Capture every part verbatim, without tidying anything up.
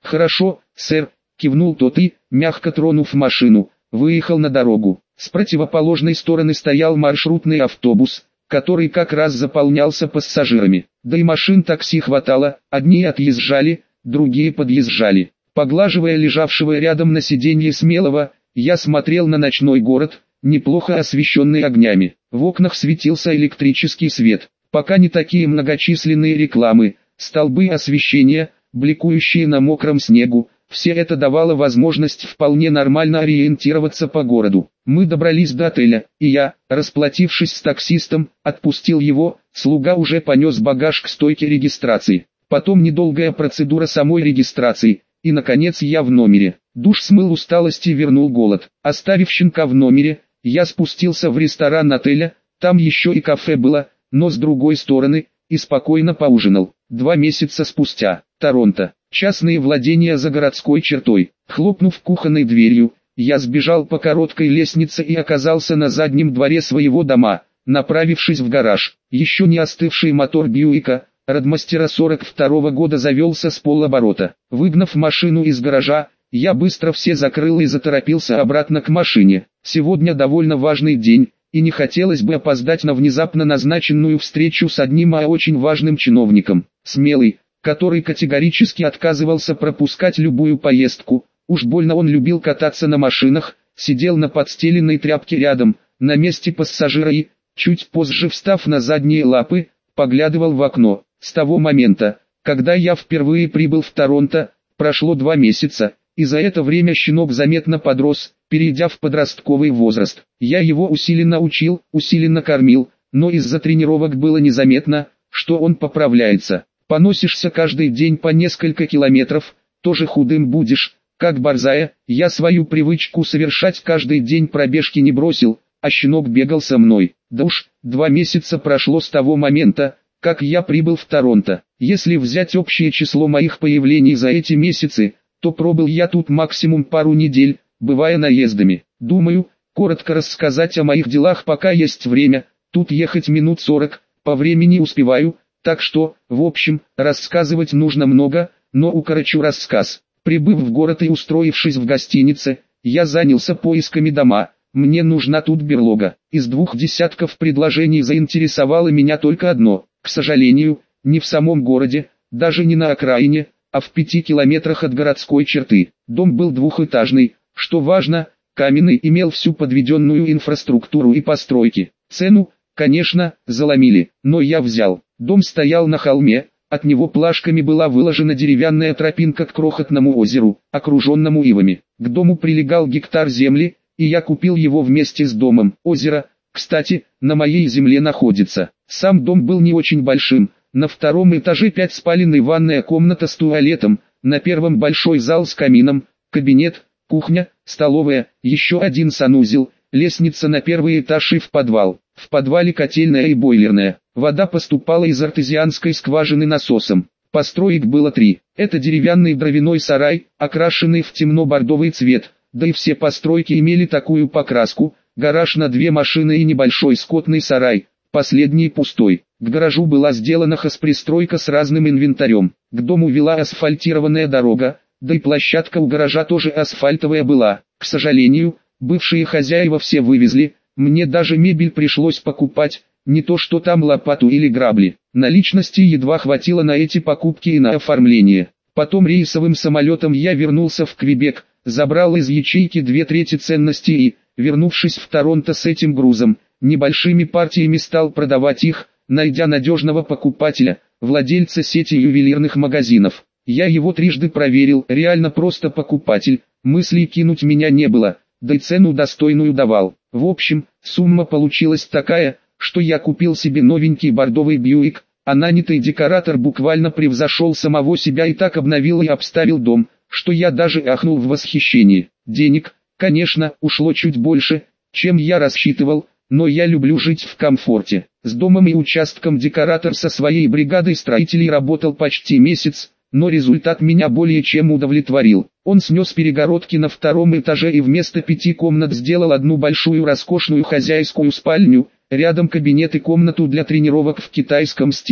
«Хорошо, сэр», — кивнул тот и, мягко тронув машину, выехал на дорогу. С противоположной стороны стоял маршрутный автобус, который как раз заполнялся пассажирами. Да и машин такси хватало, одни отъезжали, другие подъезжали. Поглаживая лежавшего рядом на сиденье Смелого, я смотрел на ночной город, неплохо освещенный огнями. В окнах светился электрический свет, пока не такие многочисленные рекламы, столбы освещения, бликующие на мокром снегу. Все это давало возможность вполне нормально ориентироваться по городу. Мы добрались до отеля, и я, расплатившись с таксистом, отпустил его, слуга уже понес багаж к стойке регистрации. Потом недолгая процедура самой регистрации, и наконец я в номере. Душ смыл усталость и вернул голод. Оставив щенка в номере, я спустился в ресторан отеля, там еще и кафе было, но с другой стороны, и спокойно поужинал. Два месяца спустя, Торонто. Частные владения за городской чертой. Хлопнув кухонной дверью, я сбежал по короткой лестнице и оказался на заднем дворе своего дома, направившись в гараж. Еще не остывший мотор Бьюика, Родмастера сорок второго года завелся с полоборота. Выгнав машину из гаража, я быстро все закрыл и заторопился обратно к машине. Сегодня довольно важный день, и не хотелось бы опоздать на внезапно назначенную встречу с одним а очень важным чиновником. Смелый, который категорически отказывался пропускать любую поездку, уж больно он любил кататься на машинах, сидел на подстеленной тряпке рядом, на месте пассажира и, чуть позже встав на задние лапы, поглядывал в окно. С того момента, когда я впервые прибыл в Торонто, прошло два месяца, и за это время щенок заметно подрос, перейдя в подростковый возраст. Я его усиленно учил, усиленно кормил, но из-за тренировок было незаметно, что он поправляется. Поносишься каждый день по несколько километров, тоже худым будешь, как борзая. Я свою привычку совершать каждый день пробежки не бросил, а щенок бегал со мной. Да уж, два месяца прошло с того момента, как я прибыл в Торонто. Если взять общее число моих появлений за эти месяцы, то пробыл я тут максимум пару недель, бывая наездами. Думаю, коротко рассказать о моих делах пока есть время, тут ехать минут сорок, по времени успеваю. Так что, в общем, рассказывать нужно много, но укорочу рассказ. Прибыв в город и устроившись в гостинице, я занялся поисками дома. Мне нужна тут берлога. Из двух десятков предложений заинтересовало меня только одно. К сожалению, не в самом городе, даже не на окраине, а в пяти километрах от городской черты. Дом был двухэтажный, что важно, каменный, имел всю подведенную инфраструктуру и постройки. Цену, конечно, заломили, но я взял. Дом стоял на холме, от него плашками была выложена деревянная тропинка к крохотному озеру, окруженному ивами. К дому прилегал гектар земли, и я купил его вместе с домом. Озеро, кстати, на моей земле находится. Сам дом был не очень большим, на втором этаже пять спален и ванная комната с туалетом, на первом большой зал с камином, кабинет, кухня, столовая, еще один санузел, лестница на первый этаж и в подвал. В подвале котельная и бойлерная. Вода поступала из артезианской скважины насосом. Построек было три. Это деревянный дровяной сарай, окрашенный в темно-бордовый цвет, да и все постройки имели такую покраску. Гараж на две машины и небольшой скотный сарай, последний пустой. К гаражу была сделана хозпристройка с разным инвентарем. К дому вела асфальтированная дорога, да и площадка у гаража тоже асфальтовая была. К сожалению, бывшие хозяева все вывезли, мне даже мебель пришлось покупать, не то что там лопату или грабли. Наличности едва хватило на эти покупки и на оформление. Потом рейсовым самолетом я вернулся в Квебек, забрал из ячейки две трети ценностей и, вернувшись в Торонто с этим грузом, небольшими партиями стал продавать их, найдя надежного покупателя, владельца сети ювелирных магазинов. Я его трижды проверил, реально просто покупатель, мыслей кинуть меня не было, да и цену достойную давал. В общем, сумма получилась такая, что я купил себе новенький бордовый Бьюик, а нанятый декоратор буквально превзошел самого себя и так обновил и обставил дом, что я даже ахнул в восхищении. Денег, конечно, ушло чуть больше, чем я рассчитывал, но я люблю жить в комфорте. С домом и участком декоратор со своей бригадой строителей работал почти месяц, но результат меня более чем удовлетворил. Он снес перегородки на втором этаже и вместо пяти комнат сделал одну большую роскошную хозяйскую спальню, рядом кабинет и комнату для тренировок в китайском стиле.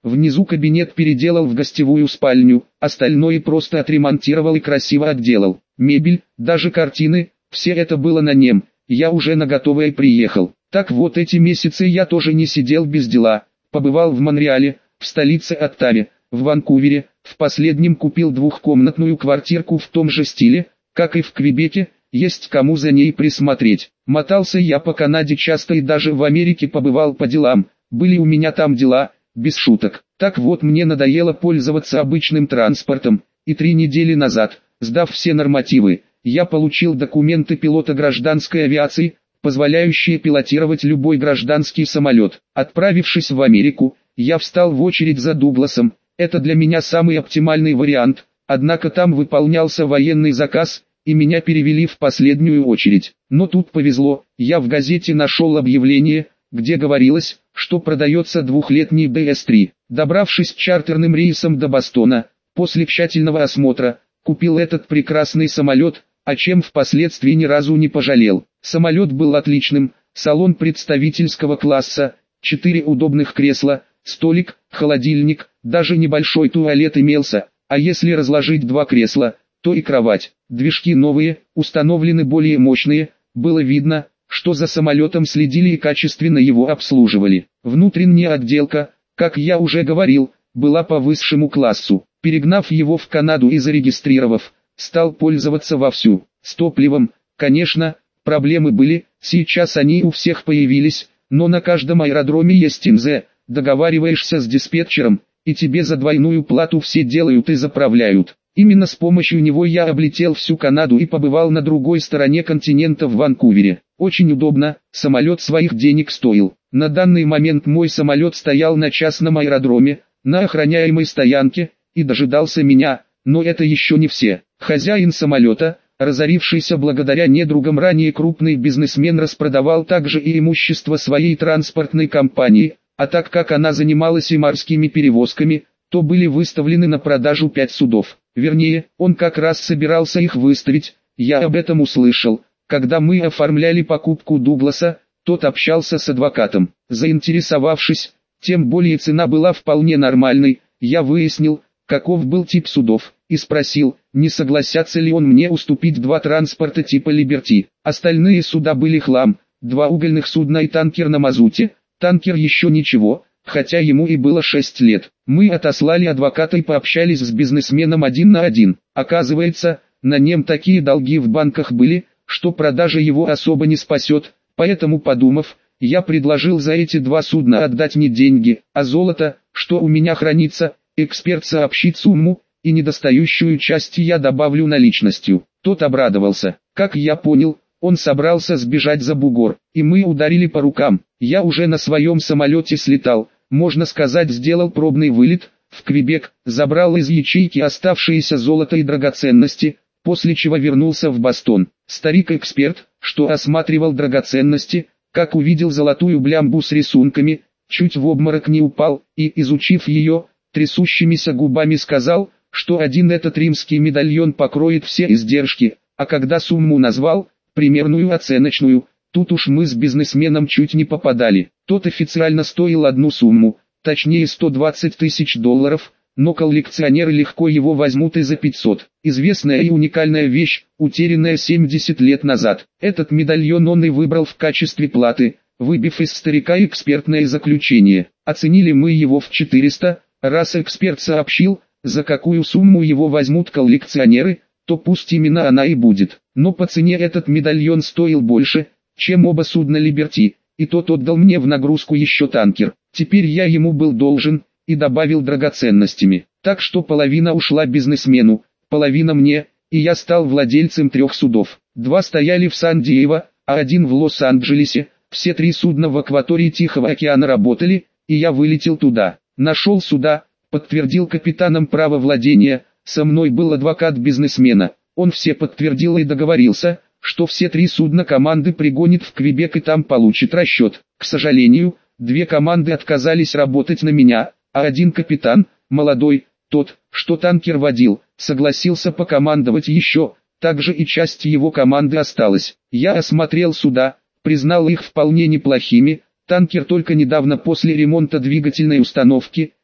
Внизу кабинет переделал в гостевую спальню, остальное просто отремонтировал и красиво отделал. Мебель, даже картины, все это было на нем, я уже на готовое приехал. Так вот эти месяцы я тоже не сидел без дела, побывал в Монреале, в столице Оттаве, в Ванкувере, в последнем купил двухкомнатную квартирку в том же стиле, как и в Квебеке, есть кому за ней присмотреть. Мотался я по Канаде часто и даже в Америке побывал по делам, были у меня там дела, без шуток. Так вот мне надоело пользоваться обычным транспортом, и три недели назад, сдав все нормативы, я получил документы пилота гражданской авиации, позволяющие пилотировать любой гражданский самолет. Отправившись в Америку, я встал в очередь за Дугласом, это для меня самый оптимальный вариант, однако там выполнялся военный заказ, и меня перевели в последнюю очередь. Но тут повезло, я в газете нашел объявление, где говорилось, что продается двухлетний Д С три. Добравшись чартерным рейсом до Бостона, после тщательного осмотра, купил этот прекрасный самолет, о чем впоследствии ни разу не пожалел. Самолет был отличным, салон представительского класса, четыре удобных кресла, столик, холодильник, даже небольшой туалет имелся, а если разложить два кресла, то и кровать. Движки новые, установлены более мощные, было видно, что за самолетом следили и качественно его обслуживали. Внутренняя отделка, как я уже говорил, была по высшему классу. Перегнав его в Канаду и зарегистрировав, стал пользоваться вовсю. С топливом, конечно, проблемы были, сейчас они у всех появились, но на каждом аэродроме есть МЗ, договариваешься с диспетчером, и тебе за двойную плату все делают и заправляют. Именно с помощью него я облетел всю Канаду и побывал на другой стороне континента в Ванкувере. Очень удобно, самолет своих денег стоил. На данный момент мой самолет стоял на частном аэродроме, на охраняемой стоянке, и дожидался меня, но это еще не все. Хозяин самолета, разорившийся благодаря недругам ранее крупный бизнесмен, распродавал также и имущество своей транспортной компании, а так как она занималась и морскими перевозками, то были выставлены на продажу пять судов. Вернее, он как раз собирался их выставить, я об этом услышал. Когда мы оформляли покупку Дугласа, тот общался с адвокатом. Заинтересовавшись, тем более цена была вполне нормальной, я выяснил, каков был тип судов, и спросил, не согласятся ли он мне уступить два транспорта типа Либерти. Остальные суда были хлам, два угольных судна и танкер на мазуте, танкер еще ничего, хотя ему и было шесть лет. Мы отослали адвоката и пообщались с бизнесменом один на один. Оказывается, на нем такие долги в банках были, что продажа его особо не спасет, поэтому, подумав, я предложил за эти два судна отдать не деньги, а золото, что у меня хранится. Эксперт сообщит сумму, и недостающую часть я добавлю наличностью. Тот обрадовался. Как я понял, он собрался сбежать за бугор, и мы ударили по рукам. Я уже на своем самолете слетал, можно сказать, сделал пробный вылет в Квебек, забрал из ячейки оставшееся золото и драгоценности, после чего вернулся в Бостон. Старик-эксперт, что осматривал драгоценности, как увидел золотую блямбу с рисунками, чуть в обморок не упал, и, изучив ее, трясущимися губами сказал, что один этот римский медальон покроет все издержки, а когда сумму назвал, примерную оценочную, тут уж мы с бизнесменом чуть не попадали. Тот официально стоил одну сумму, точнее сто двадцать тысяч долларов, но коллекционеры легко его возьмут и за пятьсот. Известная и уникальная вещь, утерянная семьдесят лет назад. Этот медальон он и выбрал в качестве платы, выбив из старика экспертное заключение. Оценили мы его в четыреста. Раз эксперт сообщил, за какую сумму его возьмут коллекционеры, то пусть именно она и будет. Но по цене этот медальон стоил больше, чем оба судна Либерти, и тот отдал мне в нагрузку еще танкер. Теперь я ему был должен, и добавил драгоценностями. Так что половина ушла бизнесмену, половина мне, и я стал владельцем трех судов. Два стояли в Сан-Диего, а один в Лос-Анджелесе. Все три судна в акватории Тихого океана работали, и я вылетел туда. Нашел суда, подтвердил капитаном право владения, со мной был адвокат бизнесмена, он все подтвердил и договорился, что все три судна команды пригонит в Квебек и там получит расчет. К сожалению, две команды отказались работать на меня, а один капитан, молодой, тот, что танкер водил, согласился покомандовать еще, также и часть его команды осталась. Я осмотрел суда, признал их вполне неплохими. Танкер только недавно после ремонта двигательной установки,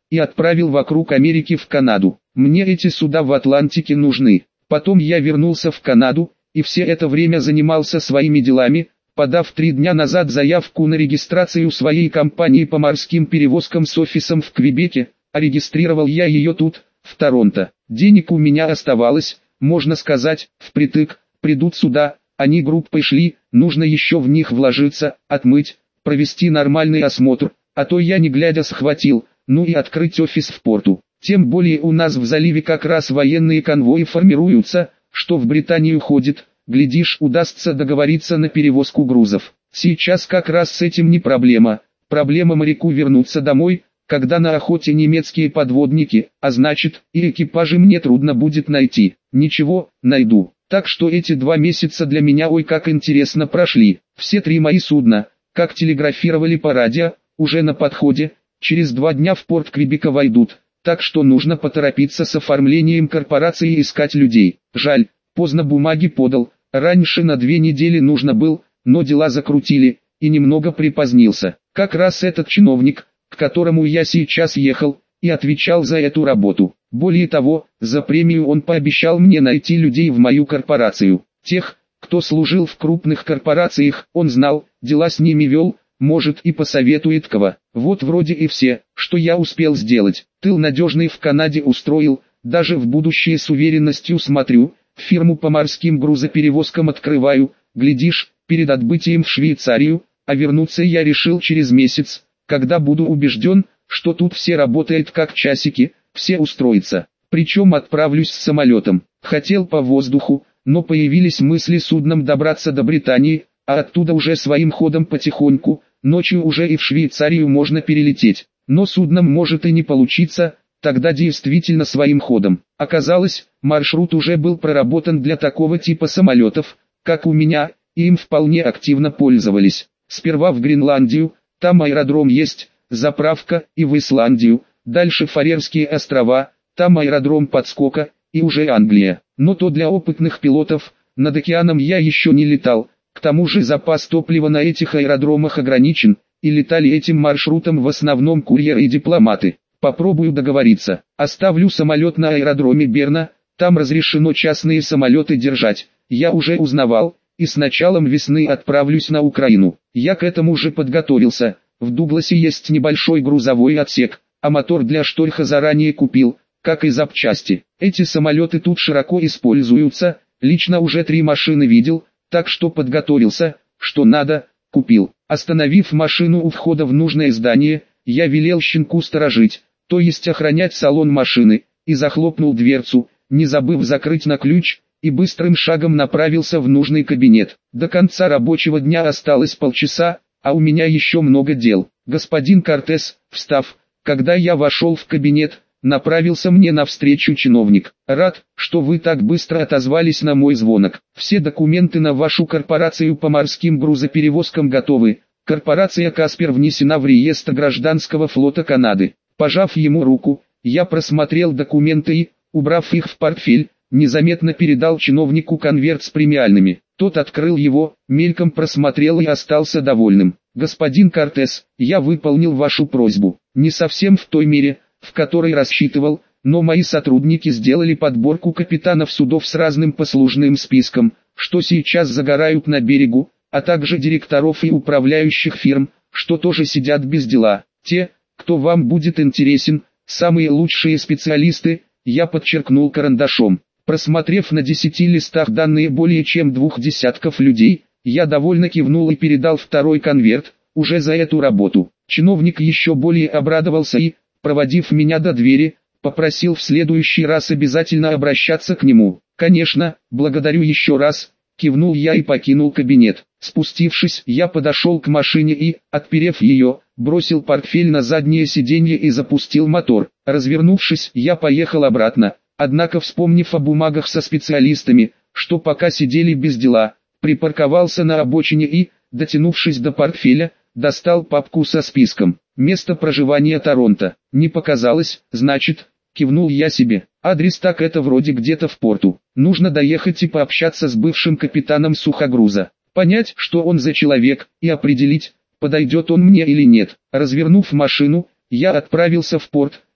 и отправил вокруг Америки в Канаду. Мне эти суда в Атлантике нужны. Потом я вернулся в Канаду, и все это время занимался своими делами, подав три дня назад заявку на регистрацию своей компании по морским перевозкам с офисом в Квебеке, а регистрировал я ее тут, в Торонто. Денег у меня оставалось, можно сказать, впритык. Придут сюда, они группой шли, нужно еще в них вложиться, отмыть, провести нормальный осмотр, а то я не глядя схватил, ну и открыть офис в порту. Тем более у нас в заливе как раз военные конвои формируются, что в Британию ходит, глядишь, удастся договориться на перевозку грузов. Сейчас как раз с этим не проблема, проблема моряку вернуться домой, когда на охоте немецкие подводники, а значит, и экипажи мне трудно будет найти. Ничего, найду. Так что эти два месяца для меня ой как интересно прошли. Все три мои судна, как телеграфировали по радио, уже на подходе, через два дня в порт Квебека войдут. Так что нужно поторопиться с оформлением корпорации и искать людей. Жаль, поздно бумаги подал, раньше на две недели нужно был, но дела закрутили, и немного припозднился. Как раз этот чиновник, к которому я сейчас ехал, и отвечал за эту работу. Более того, за премию он пообещал мне найти людей в мою корпорацию. Тех, кто служил в крупных корпорациях, он знал, дела с ними вел, может и посоветует кого. Вот вроде и все, что я успел сделать. Тыл надежный в Канаде устроил, даже в будущее с уверенностью смотрю, фирму по морским грузоперевозкам открываю, глядишь, перед отбытием в Швейцарию, а вернуться я решил через месяц, когда буду убежден, что тут все работает как часики, все устроятся. Причем отправлюсь с самолетом. Хотел по воздуху, но появились мысли судном добраться до Британии, а оттуда уже своим ходом потихоньку, ночью уже и в Швейцарию можно перелететь. Но судном может и не получиться, тогда действительно своим ходом. Оказалось, маршрут уже был проработан для такого типа самолетов, как у меня, и им вполне активно пользовались. Сперва в Гренландию, там аэродром есть, заправка, и в Исландию, дальше Фарерские острова, там аэродром подскока, и уже Англия. Но то для опытных пилотов, над океаном я еще не летал, к тому же запас топлива на этих аэродромах ограничен, и летали этим маршрутом в основном курьеры и дипломаты. Попробую договориться, оставлю самолет на аэродроме Берна, там разрешено частные самолеты держать, я уже узнавал, и с началом весны отправлюсь на Украину. Я к этому уже подготовился, в Дугласе есть небольшой грузовой отсек, а мотор для Штольха заранее купил, как и запчасти. Эти самолеты тут широко используются, лично уже три машины видел, так что подготовился, что надо, купил. Остановив машину у входа в нужное здание, я велел щенку сторожить, то есть охранять салон машины, и захлопнул дверцу, не забыв закрыть на ключ, и быстрым шагом направился в нужный кабинет. До конца рабочего дня осталось полчаса, а у меня еще много дел. Господин Кортес, встав, когда я вошел в кабинет, направился мне навстречу чиновник. Рад, что вы так быстро отозвались на мой звонок. Все документы на вашу корпорацию по морским грузоперевозкам готовы. Корпорация Каспер внесена в реестр гражданского флота Канады. Пожав ему руку, я просмотрел документы и, убрав их в портфель, незаметно передал чиновнику конверт с премиальными. Тот открыл его, мельком просмотрел и остался довольным. Господин Кортес, я выполнил вашу просьбу. Не совсем в той мере, в которой рассчитывал, но мои сотрудники сделали подборку капитанов судов с разным послужным списком, что сейчас загорают на берегу, а также директоров и управляющих фирм, что тоже сидят без дела. Те, кто вам будет интересен, самые лучшие специалисты, я подчеркнул карандашом. Просмотрев на десяти листах данные более чем двух десятков людей, я довольно кивнул и передал второй конверт, уже за эту работу. Чиновник еще более обрадовался и, проводив меня до двери, попросил в следующий раз обязательно обращаться к нему. «Конечно, благодарю еще раз», — кивнул я и покинул кабинет. Спустившись, я подошел к машине и, отперев ее, бросил портфель на заднее сиденье и запустил мотор. Развернувшись, я поехал обратно. Однако, вспомнив о бумагах со специалистами, что пока сидели без дела, припарковался на обочине и, дотянувшись до портфеля, достал папку со списком. Место проживания Торонто. Не показалось, значит, кивнул я себе. Адрес так это вроде где-то в порту. Нужно доехать и пообщаться с бывшим капитаном сухогруза. Понять, что он за человек, и определить, подойдет он мне или нет. Развернув машину, я отправился в порт,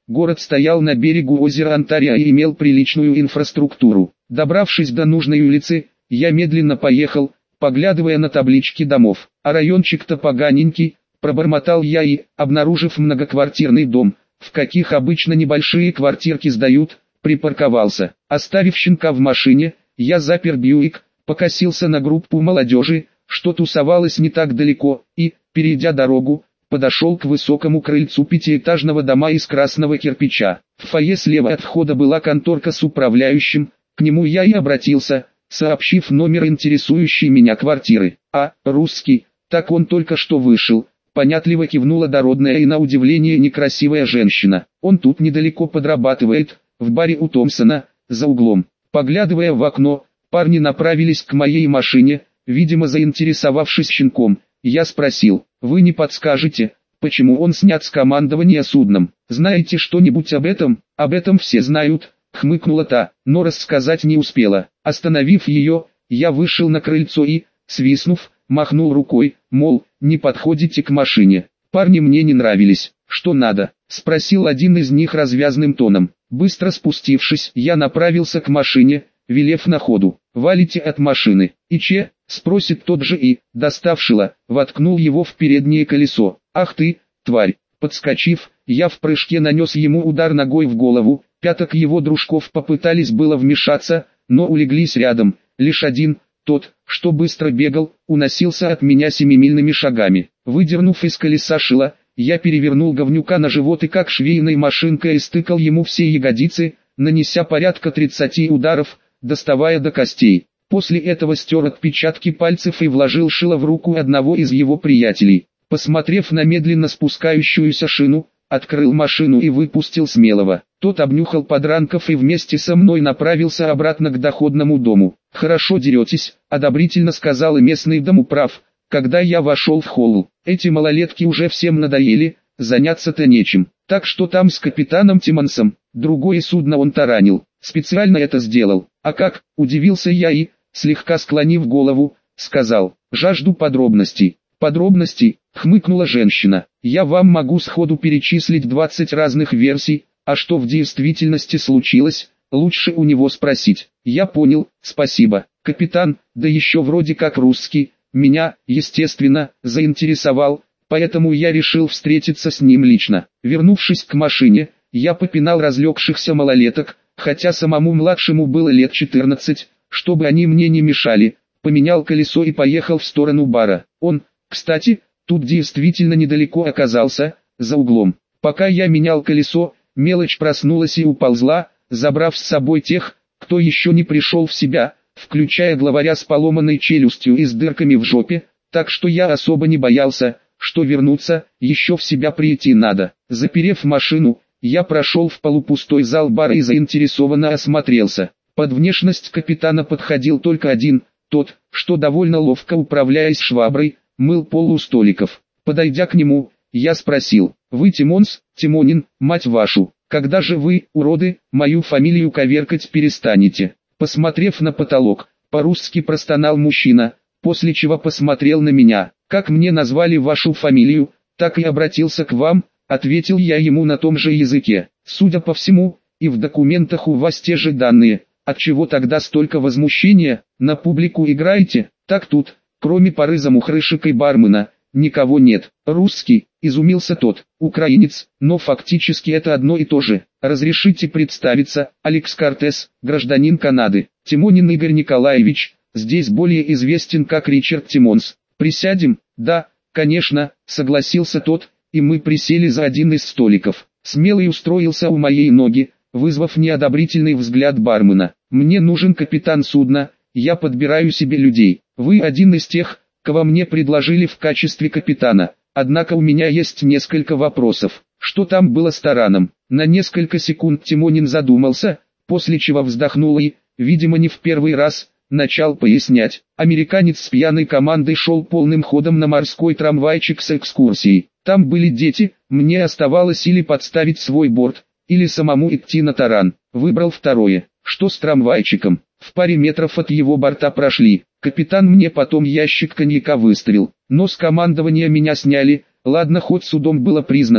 Город стоял на берегу озера Онтарио и имел приличную инфраструктуру. Добравшись до нужной улицы, я медленно поехал, поглядывая на таблички домов. А райончик-то поганенький, пробормотал я и, обнаружив многоквартирный дом, в каких обычно небольшие квартирки сдают, припарковался. Оставив щенка в машине, я запер Бьюик, покосился на группу молодежи, что тусовалась не так далеко, и, перейдя дорогу, подошел к высокому крыльцу пятиэтажного дома из красного кирпича. В фойе слева от входа была конторка с управляющим, к нему я и обратился, сообщив номер интересующей меня квартиры. А, русский, так он только что вышел. Понятливо кивнула дородная и на удивление некрасивая женщина. Он тут недалеко подрабатывает, в баре у Томпсона, за углом. Поглядывая в окно, парни направились к моей машине, видимо заинтересовавшись щенком. Я спросил, вы не подскажете, почему он снят с командования судном? Знаете что-нибудь об этом? Об этом все знают, хмыкнула та, но рассказать не успела. Остановив ее, я вышел на крыльцо и, свистнув, махнул рукой, мол, не подходите к машине. Парни мне не нравились. Что надо? Спросил один из них развязным тоном. Быстро спустившись, я направился к машине, велев на ходу: валите от машины. И че? Спросит тот же и, достав шило, воткнул его в переднее колесо. Ах ты, тварь! Подскочив, я в прыжке нанес ему удар ногой в голову. Пяток его дружков попытались было вмешаться, но улеглись рядом. Лишь один, тот, что быстро бегал, уносился от меня семимильными шагами. Выдернув из колеса шило, я перевернул говнюка на живот и как швейной машинкой истыкал ему все ягодицы, нанеся порядка тридцати ударов, доставая до костей. После этого стер отпечатки пальцев и вложил шило в руку одного из его приятелей. Посмотрев на медленно спускающуюся шину, открыл машину и выпустил Смелого. Тот обнюхал подранков и вместе со мной направился обратно к доходному дому. «Хорошо деретесь», — одобрительно сказал и местный домоуправ, когда я вошел в холл. «Эти малолетки уже всем надоели, заняться-то нечем. Так что там с капитаном Тиммонсом?» Другое судно он таранил. «Специально это сделал». «А как?» — удивился я и, слегка склонив голову, сказал: «Жажду подробностей». «Подробностей?» — хмыкнула женщина. «Я вам могу сходу перечислить двадцать разных версий, а что в действительности случилось, лучше у него спросить». «Я понял, спасибо, капитан, да еще вроде как русский, меня, естественно, заинтересовал, поэтому я решил встретиться с ним лично». Вернувшись к машине, я попинал разлегшихся малолеток, хотя самому младшему было лет четырнадцать, чтобы они мне не мешали, поменял колесо и поехал в сторону бара. Он, кстати, тут действительно недалеко оказался, за углом. Пока я менял колесо, мелочь проснулась и уползла, забрав с собой тех, кто еще не пришел в себя, включая главаря с поломанной челюстью и с дырками в жопе, так что я особо не боялся, что вернуться, еще в себя прийти надо. Заперев машину, я прошел в полупустой зал бара и заинтересованно осмотрелся. Под внешность капитана подходил только один, тот, что довольно ловко управляясь шваброй, мыл пол у столиков. Подойдя к нему, я спросил: «Вы Тимонс, Тимонин, мать вашу, когда же вы, уроды, мою фамилию коверкать перестанете?» Посмотрев на потолок, по-русски простонал мужчина, после чего посмотрел на меня. «Как мне назвали вашу фамилию, так и обратился к вам», — ответил я ему на том же языке. «Судя по всему, и в документах у вас те же данные. Отчего тогда столько возмущения? На публику играете? Так тут, кроме пары замухрышек и бармена, никого нет». «Русский», — изумился тот. «Украинец, но фактически это одно и то же. Разрешите представиться, Алекс Кортес, гражданин Канады. Тимонин Игорь Николаевич, здесь более известен как Ричард Тиммонс. Присядем?» «Да, конечно», — согласился тот, и мы присели за один из столиков. Смелый устроился у моей ноги, вызвав неодобрительный взгляд бармена. «Мне нужен капитан судна, я подбираю себе людей. Вы один из тех, кого мне предложили в качестве капитана. Однако у меня есть несколько вопросов. Что там было с тараном?» На несколько секунд Тимонин задумался, после чего вздохнул и, видимо не в первый раз, начал пояснять. Американец с пьяной командой шел полным ходом на морской трамвайчик с экскурсией. Там были дети, мне оставалось или подставить свой борт, или самому идти на таран. Выбрал второе. Что с трамвайчиком? В паре метров от его борта прошли. Капитан мне потом ящик коньяка выставил. Но с командования меня сняли. Ладно, хоть судом было признано,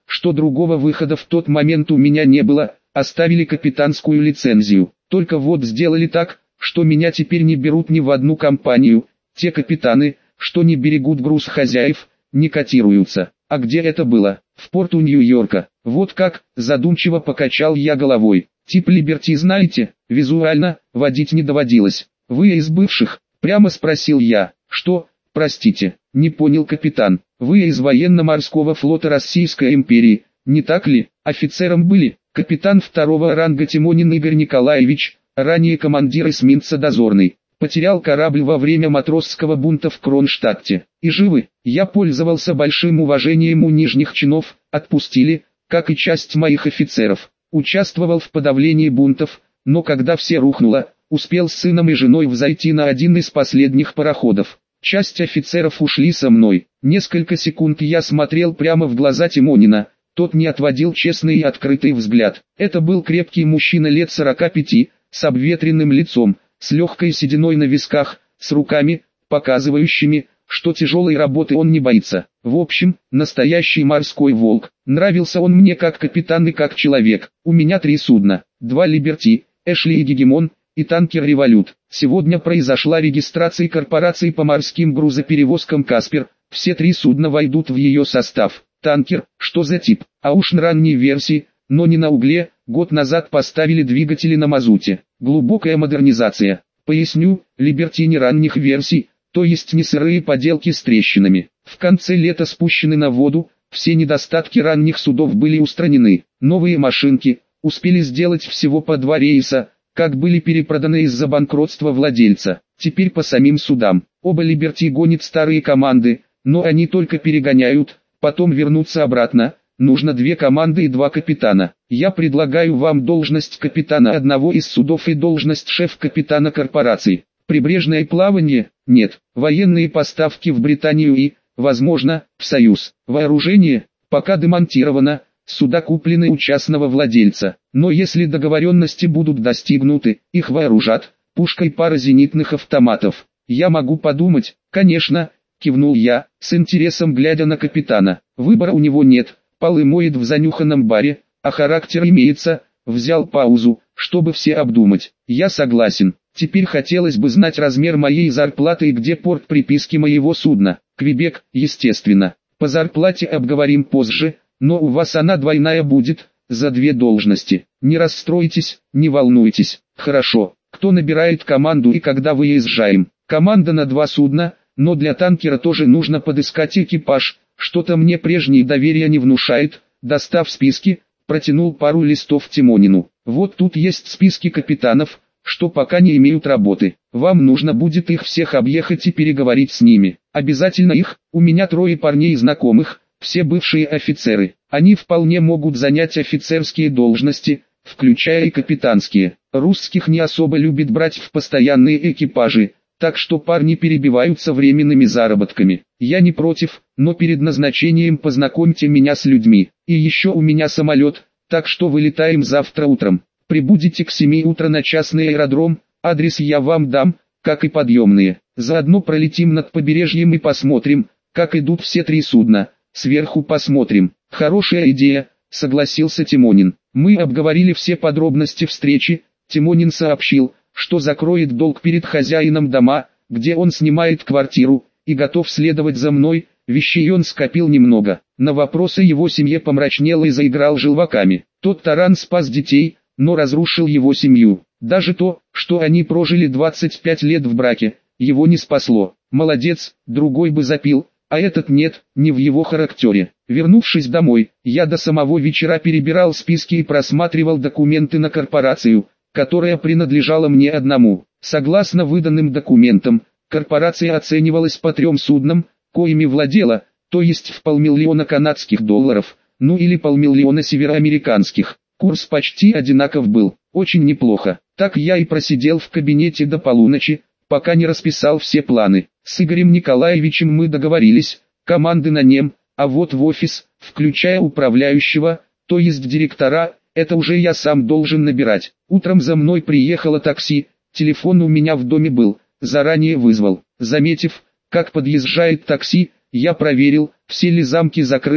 что другого выхода в тот момент у меня не было, оставили капитанскую лицензию. Только вот сделали так, что меня теперь не берут ни в одну компанию. Те капитаны, что не берегут груз хозяев, не котируются. А где это было? В порту Нью-Йорка. Вот как, задумчиво покачал я головой. Тип Либерти знаете, визуально, водить не доводилось. Вы из бывших? Прямо спросил я. Что, простите, не понял капитан. Вы из военно-морского флота Российской империи, не так ли? Офицером были? Капитан второго ранга Тимонин Игорь Николаевич, ранее командир эсминца «Дозорный». Потерял корабль во время матросского бунта в Кронштадте. И живы. Я пользовался большим уважением у нижних чинов, отпустили, как и часть моих офицеров. Участвовал в подавлении бунтов, но когда все рухнуло, успел с сыном и женой взойти на один из последних пароходов. Часть офицеров ушли со мной. Несколько секунд я смотрел прямо в глаза Тимонина. Тот не отводил честный и открытый взгляд. Это был крепкий мужчина лет сорока пяти, с обветренным лицом, с легкой сединой на висках, с руками, показывающими, что тяжелой работы он не боится. В общем, настоящий морской волк. Нравился он мне как капитан и как человек. У меня три судна, два Либерти, Эшли и Гегемон, и танкер Револют. Сегодня произошла регистрация корпорации по морским грузоперевозкам Каспер. Все три судна войдут в ее состав. Танкер, что за тип? А уж на ранней версии, но не на угле, год назад поставили двигатели на мазуте. Глубокая модернизация. Поясню, Либерти не ранних версий, то есть не сырые поделки с трещинами. В конце лета спущены на воду, все недостатки ранних судов были устранены. Новые машинки, успели сделать всего по два рейса, как были перепроданы из-за банкротства владельца. Теперь по самим судам. Оба Либерти гонят старые команды, но они только перегоняют, потом вернутся обратно. Нужно две команды и два капитана. Я предлагаю вам должность капитана одного из судов и должность шеф-капитана корпорации. Прибрежное плавание? Нет. Военные поставки в Британию и, возможно, в Союз. Вооружение? Пока демонтировано. Суда куплены у частного владельца. Но если договоренности будут достигнуты, их вооружат пушкой пара зенитных автоматов. Я могу подумать, конечно, кивнул я, с интересом глядя на капитана. Выбора у него нет. Полы моет в занюханном баре, а характер имеется. Взял паузу, чтобы все обдумать. Я согласен. Теперь хотелось бы знать размер моей зарплаты и где порт приписки моего судна. Квебек, естественно. По зарплате обговорим позже, но у вас она двойная будет, за две должности. Не расстройтесь, не волнуйтесь. Хорошо. Кто набирает команду и когда выезжаем? Команда на два судна, но для танкера тоже нужно подыскать экипаж. Что-то мне прежнее доверие не внушает. Достав списки, протянул пару листов Тимонину. Вот тут есть списки капитанов, что пока не имеют работы. Вам нужно будет их всех объехать и переговорить с ними. Обязательно их. У меня трое парней знакомых, все бывшие офицеры. Они вполне могут занять офицерские должности, включая и капитанские. Русских не особо любят брать в постоянные экипажи, так что парни перебиваются временными заработками. Я не против, но перед назначением познакомьте меня с людьми. И еще у меня самолет, так что вылетаем завтра утром. Прибудете к семи утра на частный аэродром, адрес я вам дам, как и подъемные. Заодно пролетим над побережьем и посмотрим, как идут все три судна. Сверху посмотрим. Хорошая идея, согласился Тимонин. Мы обговорили все подробности встречи. Тимонин сообщил, что закроет долг перед хозяином дома, где он снимает квартиру, и готов следовать за мной. Вещей он скопил немного. На вопросы его семье помрачнел и заиграл желваками. Тот таран спас детей, но разрушил его семью. Даже то, что они прожили двадцать пять лет в браке, его не спасло. Молодец, другой бы запил, а этот нет, не в его характере. Вернувшись домой, я до самого вечера перебирал списки и просматривал документы на корпорацию, которая принадлежала мне одному. Согласно выданным документам, корпорация оценивалась по трем суднам, коими владела, то есть в полмиллиона канадских долларов, ну или полмиллиона североамериканских. Курс почти одинаков был, очень неплохо. Так я и просидел в кабинете до полуночи, пока не расписал все планы. С Игорем Николаевичем мы договорились, команды на нем, а вот в офис, включая управляющего, то есть директора, это уже я сам должен набирать. Утром за мной приехало такси, телефон у меня в доме был, заранее вызвал. Заметив, как подъезжает такси, я проверил, все ли замки закрыты,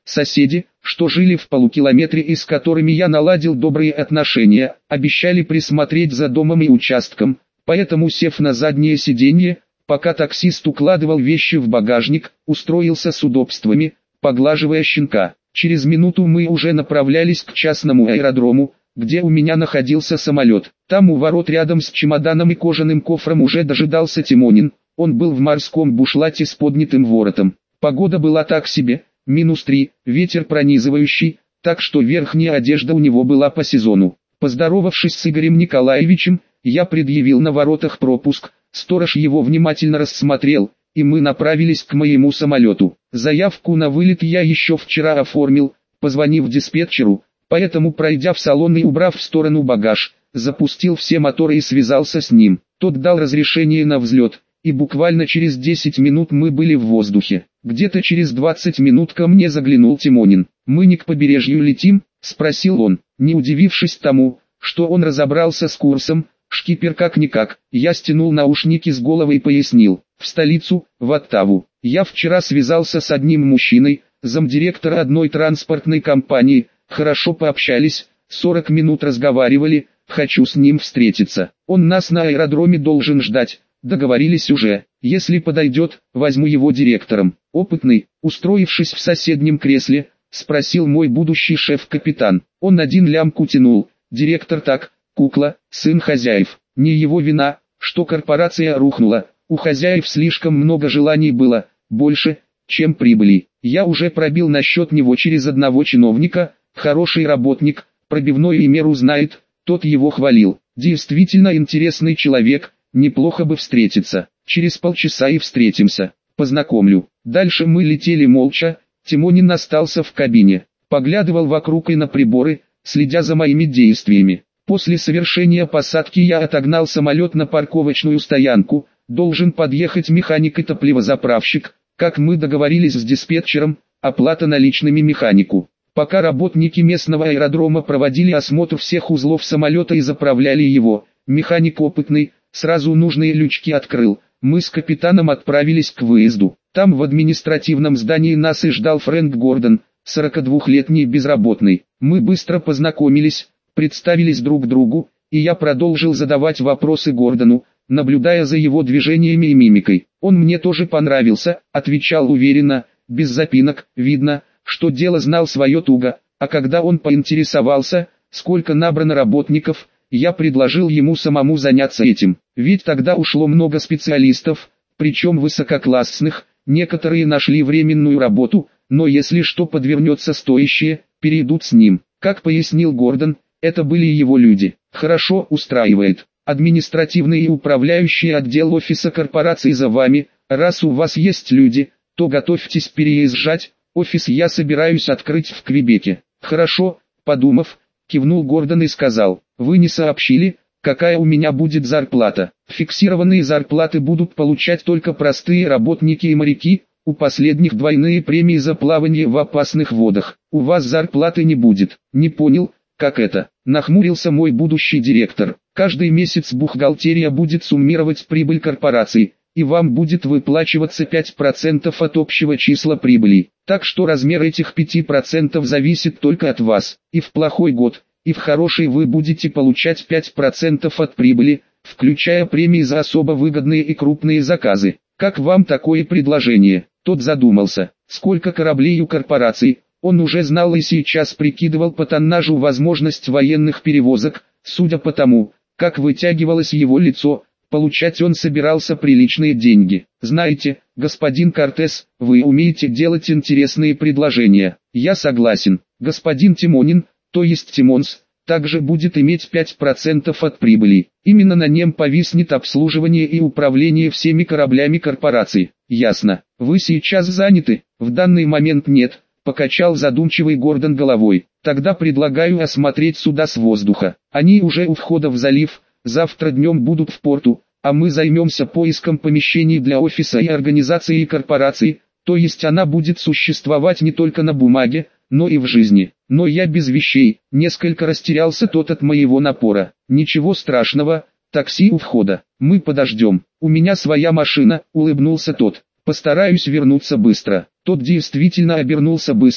Соседи, что жили в полукилометре и с которыми я наладил добрые отношения, обещали присмотреть за домом и участком, поэтому, сев на заднее сиденье, пока таксист укладывал вещи в багажник, устроился с удобствами, поглаживая щенка. Через минуту мы уже направлялись к частному аэродрому, где у меня находился самолет. Там у ворот рядом с чемоданом и кожаным кофром уже дожидался Тимонин, он был в морском бушлате с поднятым воротом. Погода была так себе, минус три, ветер пронизывающий, так что верхняя одежда у него была по сезону. Поздоровавшись с Игорем Николаевичем, я предъявил на воротах пропуск, сторож его внимательно рассмотрел, и мы направились к моему самолету. Заявку на вылет я еще вчера оформил, позвонив диспетчеру, поэтому, пройдя в салон и убрав в сторону багаж, запустил все моторы и связался с ним. Тот дал разрешение на взлет, и буквально через десять минут мы были в воздухе. Где-то через двадцать минут ко мне заглянул Тимонин. «Мы не к побережью летим?» – спросил он, не удивившись тому, что он разобрался с курсом. Шкипер как-никак. Я стянул наушники с головы и пояснил: в столицу, в Оттаву. Я вчера связался с одним мужчиной, замдиректора одной транспортной компании, хорошо пообщались, сорок минут разговаривали, хочу с ним встретиться. Он нас на аэродроме должен ждать, договорились уже, если подойдет, возьму его директором. Опытный, устроившись в соседнем кресле, спросил мой будущий шеф-капитан. Он один лямку тянул, директор так, кукла, сын хозяев. Не его вина, что корпорация рухнула, у хозяев слишком много желаний было, больше, чем прибыли. Я уже пробил насчет него через одного чиновника, хороший работник, пробивной и меру знает, тот его хвалил. Действительно интересный человек, неплохо бы встретиться. Через полчаса и встретимся, познакомлю. Дальше мы летели молча, Тимонин остался в кабине, поглядывал вокруг и на приборы, следя за моими действиями. После совершения посадки я отогнал самолет на парковочную стоянку, должен подъехать механик и топливозаправщик, как мы договорились с диспетчером, оплата наличными механику. Пока работники местного аэродрома проводили осмотр всех узлов самолета и заправляли его, механик опытный, сразу нужные лючки открыл, мы с капитаном отправились к выезду. Там в административном здании нас и ждал Фрэнк Гордон, сорокадвухлетний безработный. Мы быстро познакомились, представились друг другу, и я продолжил задавать вопросы Гордону, наблюдая за его движениями и мимикой. Он мне тоже понравился, отвечал уверенно, без запинок, видно, что дело знал свое туго, а когда он поинтересовался, сколько набрано работников, я предложил ему самому заняться этим. Ведь тогда ушло много специалистов, причем высококлассных, некоторые нашли временную работу, но если что подвернется стоящее, перейдут с ним. Как пояснил Гордон, это были его люди. Хорошо устраивает. Административный и управляющий отдел офиса корпорации за вами. Раз у вас есть люди, то готовьтесь переезжать. Офис я собираюсь открыть в Квебеке. Хорошо, подумав, кивнул Гордон и сказал: вы не сообщили, какая у меня будет зарплата. Фиксированные зарплаты будут получать только простые работники и моряки. У последних двойные премии за плавание в опасных водах. У вас зарплаты не будет. Не понял, как это? Нахмурился мой будущий директор. Каждый месяц бухгалтерия будет суммировать прибыль корпорации, и вам будет выплачиваться пять процентов от общего числа прибыли. Так что размер этих пяти процентов зависит только от вас. И в плохой год, и в хороший вы будете получать пять процентов от прибыли, включая премии за особо выгодные и крупные заказы. Как вам такое предложение? Тот задумался. Сколько кораблей у корпораций? Он уже знал и сейчас прикидывал по тоннажу возможность военных перевозок. Судя по тому, как вытягивалось его лицо, получать он собирался приличные деньги. Знаете, господин Кортес, вы умеете делать интересные предложения. Я согласен. Господин Тимонин, то есть Тимонс, также будет иметь пять процентов от прибыли. Именно на нем повиснет обслуживание и управление всеми кораблями корпорации. Ясно. Вы сейчас заняты? В данный момент нет. Покачал задумчивый Гордон головой. Тогда предлагаю осмотреть суда с воздуха. Они уже у входа в залив, завтра днем будут в порту, а мы займемся поиском помещений для офиса и организации корпорации, то есть она будет существовать не только на бумаге, но и в жизни. Но я без вещей, несколько растерялся тот от моего напора. Ничего страшного, такси у входа, мы подождем. У меня своя машина, улыбнулся тот. Постараюсь вернуться быстро. Тот действительно обернулся быстро,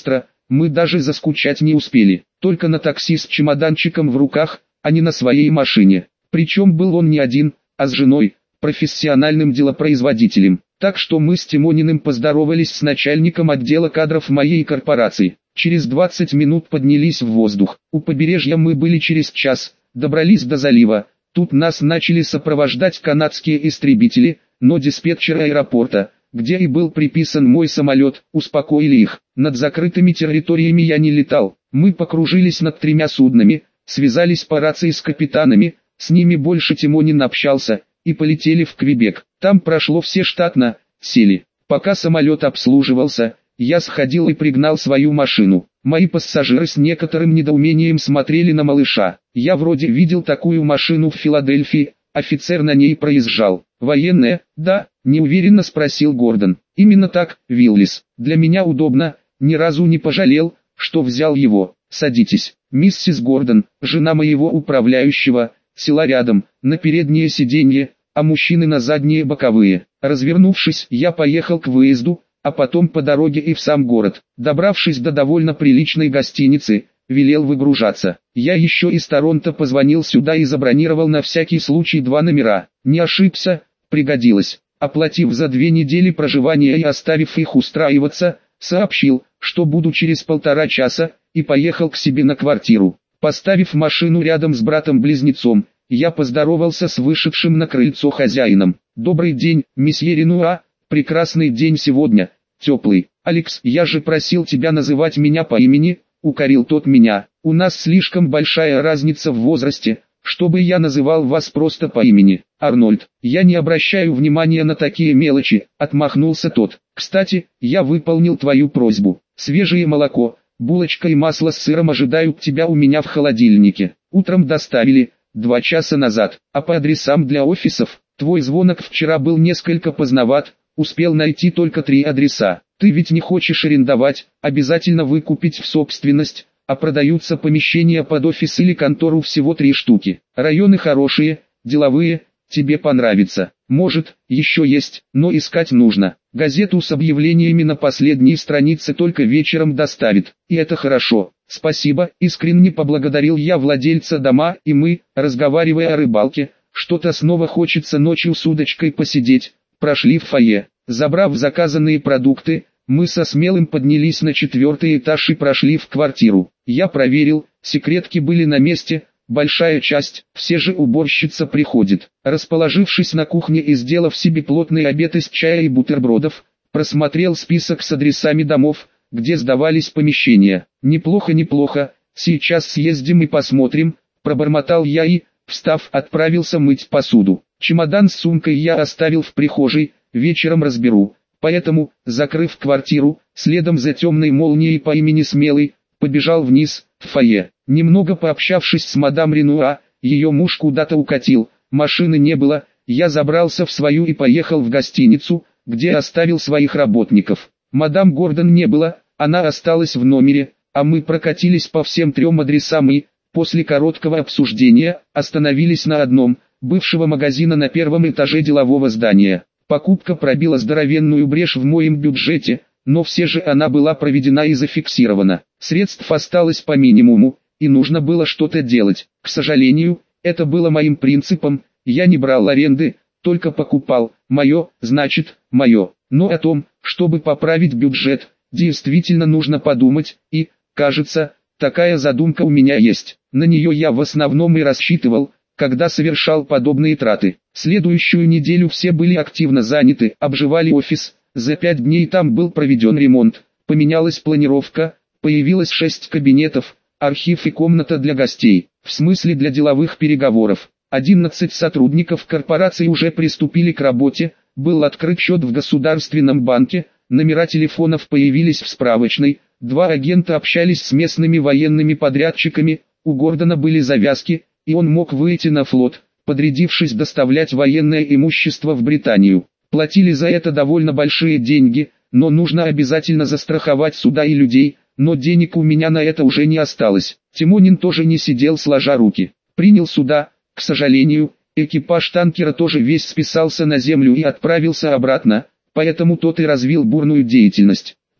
Мы даже заскучать не успели, только на такси с чемоданчиком в руках, а не на своей машине. Причем был он не один, а с женой, профессиональным делопроизводителем. Так что мы с Тимониным поздоровались с начальником отдела кадров моей корпорации. Через двадцать минут поднялись в воздух. У побережья мы были через час, добрались до залива. Тут нас начали сопровождать канадские истребители, но диспетчеры аэропорта, где и был приписан мой самолет, успокоили их. Над закрытыми территориями я не летал. Мы покружились над тремя суднами, связались по рации с капитанами, с ними больше Тимонин общался, и полетели в Квебек. Там прошло все штатно, сели. Пока самолет обслуживался, я сходил и пригнал свою машину. Мои пассажиры с некоторым недоумением смотрели на малыша. Я вроде видел такую машину в Филадельфии, офицер на ней проезжал. Военная, да, неуверенно спросил Гордон. Именно так, Виллис. Для меня удобно, ни разу не пожалел, что взял его. Садитесь. Миссис Гордон, жена моего управляющего, села рядом, на переднее сиденье, а мужчины на задние боковые. Развернувшись, я поехал к выезду, а потом по дороге и в сам город. Добравшись до довольно приличной гостиницы, велел выгружаться. Я еще из Торонто позвонил сюда и забронировал на всякий случай два номера. Не ошибся, пригодилось. Оплатив за две недели проживания и оставив их устраиваться, сообщил, что буду через полтора часа, и поехал к себе на квартиру. Поставив машину рядом с братом-близнецом, я поздоровался с вышедшим на крыльцо хозяином. «Добрый день, месье Ренуа, прекрасный день сегодня, теплый. Алекс, я же просил тебя называть меня по имени», — укорил тот меня. «У нас слишком большая разница в возрасте, чтобы я называл вас просто по имени. Арнольд, я не обращаю внимания на такие мелочи», — отмахнулся тот. «Кстати, я выполнил твою просьбу. Свежее молоко, булочка и масло с сыром ожидают тебя у меня в холодильнике. Утром доставили, два часа назад, а по адресам для офисов, твой звонок вчера был несколько поздноват, успел найти только три адреса. Ты ведь не хочешь арендовать, обязательно выкупить в собственность, а продаются помещения под офис или контору всего три штуки. Районы хорошие, деловые, тебе понравится. Может, еще есть, но искать нужно. Газету с объявлениями на последней странице только вечером доставит, и это хорошо. Спасибо, искренне поблагодарил я владельца дома, и мы, разговаривая о рыбалке, что-то снова хочется ночью с удочкой посидеть, прошли в фойе. Забрав заказанные продукты, мы со Смелым поднялись на четвертый этаж и прошли в квартиру. Я проверил, секретки были на месте, большая часть, все же уборщица приходит. Расположившись на кухне и сделав себе плотный обед из чая и бутербродов, просмотрел список с адресами домов, где сдавались помещения. «Неплохо, неплохо, сейчас съездим и посмотрим», — пробормотал я и, встав, отправился мыть посуду. Чемодан с сумкой я оставил в прихожей, вечером разберу. Поэтому, закрыв квартиру, следом за темной молнией по имени Смелый, побежал вниз, в фойе. Немного пообщавшись с мадам Ренуа, ее муж куда-то укатил, машины не было, я забрался в свою и поехал в гостиницу, где оставил своих работников. Мадам Гордон не было, она осталась в номере, а мы прокатились по всем трем адресам и, после короткого обсуждения, остановились на одном, бывшего магазина на первом этаже делового здания. Покупка пробила здоровенную брешь в моем бюджете, но все же она была проведена и зафиксирована. Средств осталось по минимуму, и нужно было что-то делать. К сожалению, это было моим принципом, я не брал аренды, только покупал. Мое, значит, мое. Но о том, чтобы поправить бюджет, действительно нужно подумать, и, кажется, такая задумка у меня есть. На нее я в основном и рассчитывал, когда совершал подобные траты. Следующую неделю все были активно заняты, обживали офис, за пять дней там был проведен ремонт, поменялась планировка, появилось шесть кабинетов, архив и комната для гостей, в смысле для деловых переговоров. одиннадцать сотрудников корпорации уже приступили к работе, был открыт счет в Государственном банке, номера телефонов появились в справочной, два агента общались с местными военными подрядчиками, у Гордона были завязки, и он мог выйти на флот, подрядившись доставлять военное имущество в Британию. Платили за это довольно большие деньги, но нужно обязательно застраховать суда и людей, но денег у меня на это уже не осталось. Тимонин тоже не сидел сложа руки. Принял суда, к сожалению, экипаж танкера тоже весь списался на землю и отправился обратно, поэтому тот и развил бурную деятельность.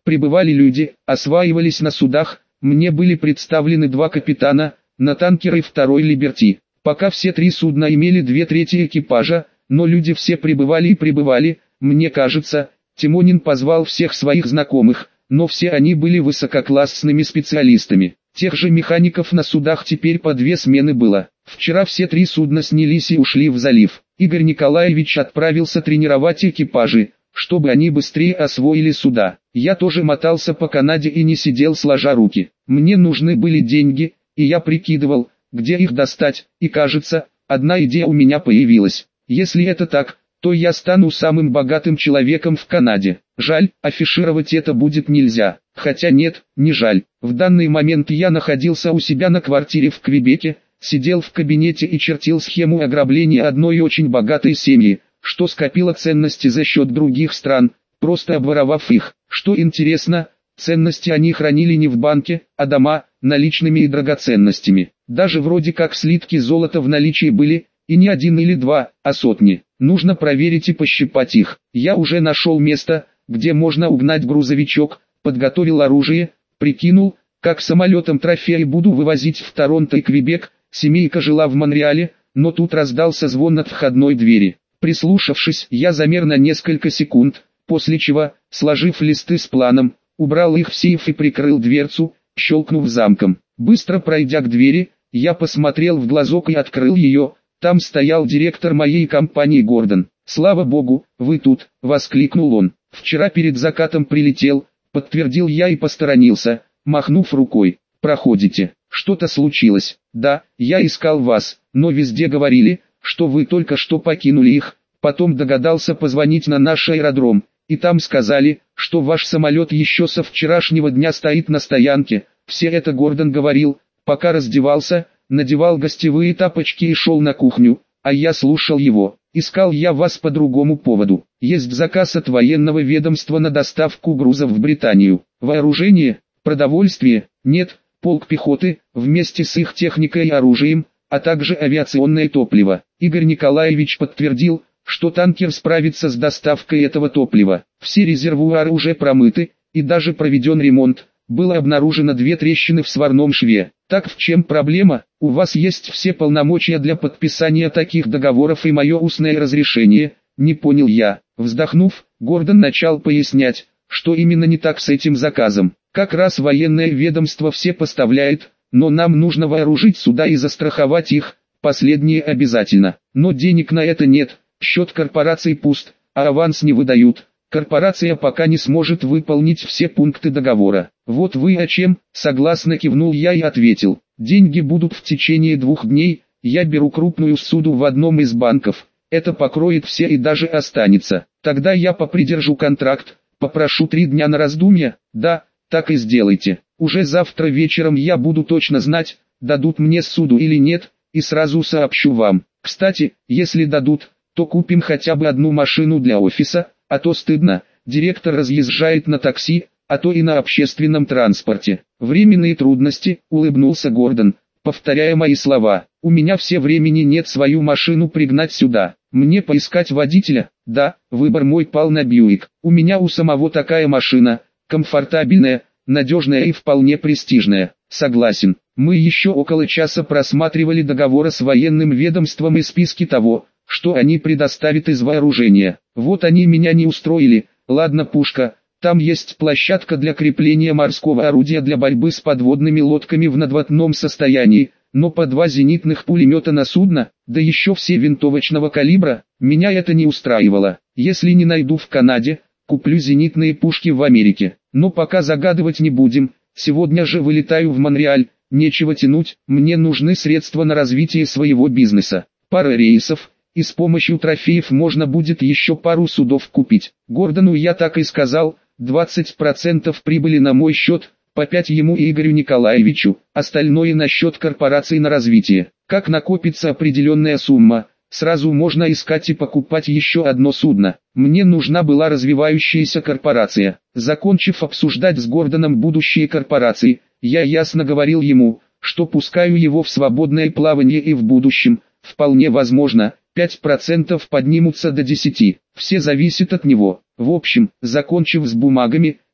Прибывали люди, осваивались на судах, мне были представлены два капитана, на танкер и второй Либерти. Пока все три судна имели две трети экипажа, но люди все прибывали и прибывали, мне кажется, Тимонин позвал всех своих знакомых, но все они были высококлассными специалистами. Тех же механиков на судах теперь по две смены было. Вчера все три судна снялись и ушли в залив. Игорь Николаевич отправился тренировать экипажи, чтобы они быстрее освоили суда. Я тоже мотался по Канаде и не сидел сложа руки. Мне нужны были деньги, и я прикидывал, где их достать, и кажется, одна идея у меня появилась. Если это так, то я стану самым богатым человеком в Канаде. Жаль, афишировать это будет нельзя. Хотя нет, не жаль. В данный момент я находился у себя на квартире в Квебеке, сидел в кабинете и чертил схему ограбления одной очень богатой семьи, что скопила ценности за счет других стран, просто обворовав их. Что интересно, ценности они хранили не в банке, а дома, наличными и драгоценностями. Даже вроде как слитки золота в наличии были, и не один или два, а сотни. Нужно проверить и пощипать их. Я уже нашел место, где можно угнать грузовичок, подготовил оружие, прикинул, как самолетом трофеи буду вывозить в Торонто и Квебек. Семейка жила в Монреале, но тут раздался звон от входной двери. Прислушавшись, я замер на несколько секунд, после чего, сложив листы с планом, убрал их в сейф и прикрыл дверцу, щелкнув замком. Быстро пройдя к двери, я посмотрел в глазок и открыл ее. Там стоял директор моей компании Гордон. «Слава богу, вы тут!» — воскликнул он. «Вчера перед закатом прилетел», — подтвердил я и посторонился, махнув рукой. «Проходите. Что-то случилось?» «Да, я искал вас, но везде говорили, что вы только что покинули их. Потом догадался позвонить на наш аэродром, и там сказали, что ваш самолет еще со вчерашнего дня стоит на стоянке». Все это Гордон говорил, пока раздевался, надевал гостевые тапочки и шел на кухню, а я слушал его. «Искал я вас по другому поводу. Есть заказ от военного ведомства на доставку грузов в Британию. Вооружение, продовольствие, нет, полк пехоты, вместе с их техникой и оружием, а также авиационное топливо». Игорь Николаевич подтвердил, что танкер справится с доставкой этого топлива. Все резервуары уже промыты, и даже проведен ремонт. Было обнаружено две трещины в сварном шве. Так в чем проблема? У вас есть все полномочия для подписания таких договоров и мое устное разрешение. Не понял я. Вздохнув, Гордон начал пояснять, что именно не так с этим заказом. Как раз военное ведомство все поставляет, но нам нужно вооружить суда и застраховать их, последнее обязательно. Но денег на это нет, счет корпорации пуст, а аванс не выдают. Корпорация пока не сможет выполнить все пункты договора. Вот вы о чем? Согласно кивнул я и ответил. Деньги будут в течение двух дней, я беру крупную ссуду в одном из банков. Это покроет все и даже останется. Тогда я попридержу контракт, попрошу три дня на раздумье. Да, так и сделайте. Уже завтра вечером я буду точно знать, дадут мне ссуду или нет, и сразу сообщу вам. Кстати, если дадут, то купим хотя бы одну машину для офиса. А то стыдно, директор разъезжает на такси, а то и на общественном транспорте. Временные трудности, улыбнулся Гордон, повторяя мои слова. У меня все времени нет свою машину пригнать сюда. Мне поискать водителя? Да, выбор мой пал на Бьюик. У меня у самого такая машина, комфортабельная, надежная и вполне престижная. Согласен. Мы еще около часа просматривали договоры с военным ведомством и списки того, что они предоставят из вооружения. Вот они меня не устроили. Ладно, пушка, там есть площадка для крепления морского орудия для борьбы с подводными лодками в надводном состоянии, но по два зенитных пулемета на судно, да еще все винтовочного калибра, меня это не устраивало. Если не найду в Канаде, куплю зенитные пушки в Америке. Но пока загадывать не будем, сегодня же вылетаю в Монреаль, нечего тянуть, мне нужны средства на развитие своего бизнеса. Пара рейсов, и с помощью трофеев можно будет еще пару судов купить. Гордону я так и сказал, двадцать процентов прибыли на мой счет, по пять ему и Игорю Николаевичу, остальное на счет корпорации на развитие. Как накопится определенная сумма, сразу можно искать и покупать еще одно судно. Мне нужна была развивающаяся корпорация. Закончив обсуждать с Гордоном будущее корпорации, я ясно говорил ему, что пускаю его в свободное плавание и в будущем, вполне возможно, пять процентов поднимутся до десяти процентов. Все зависит от него. В общем, закончив с бумагами,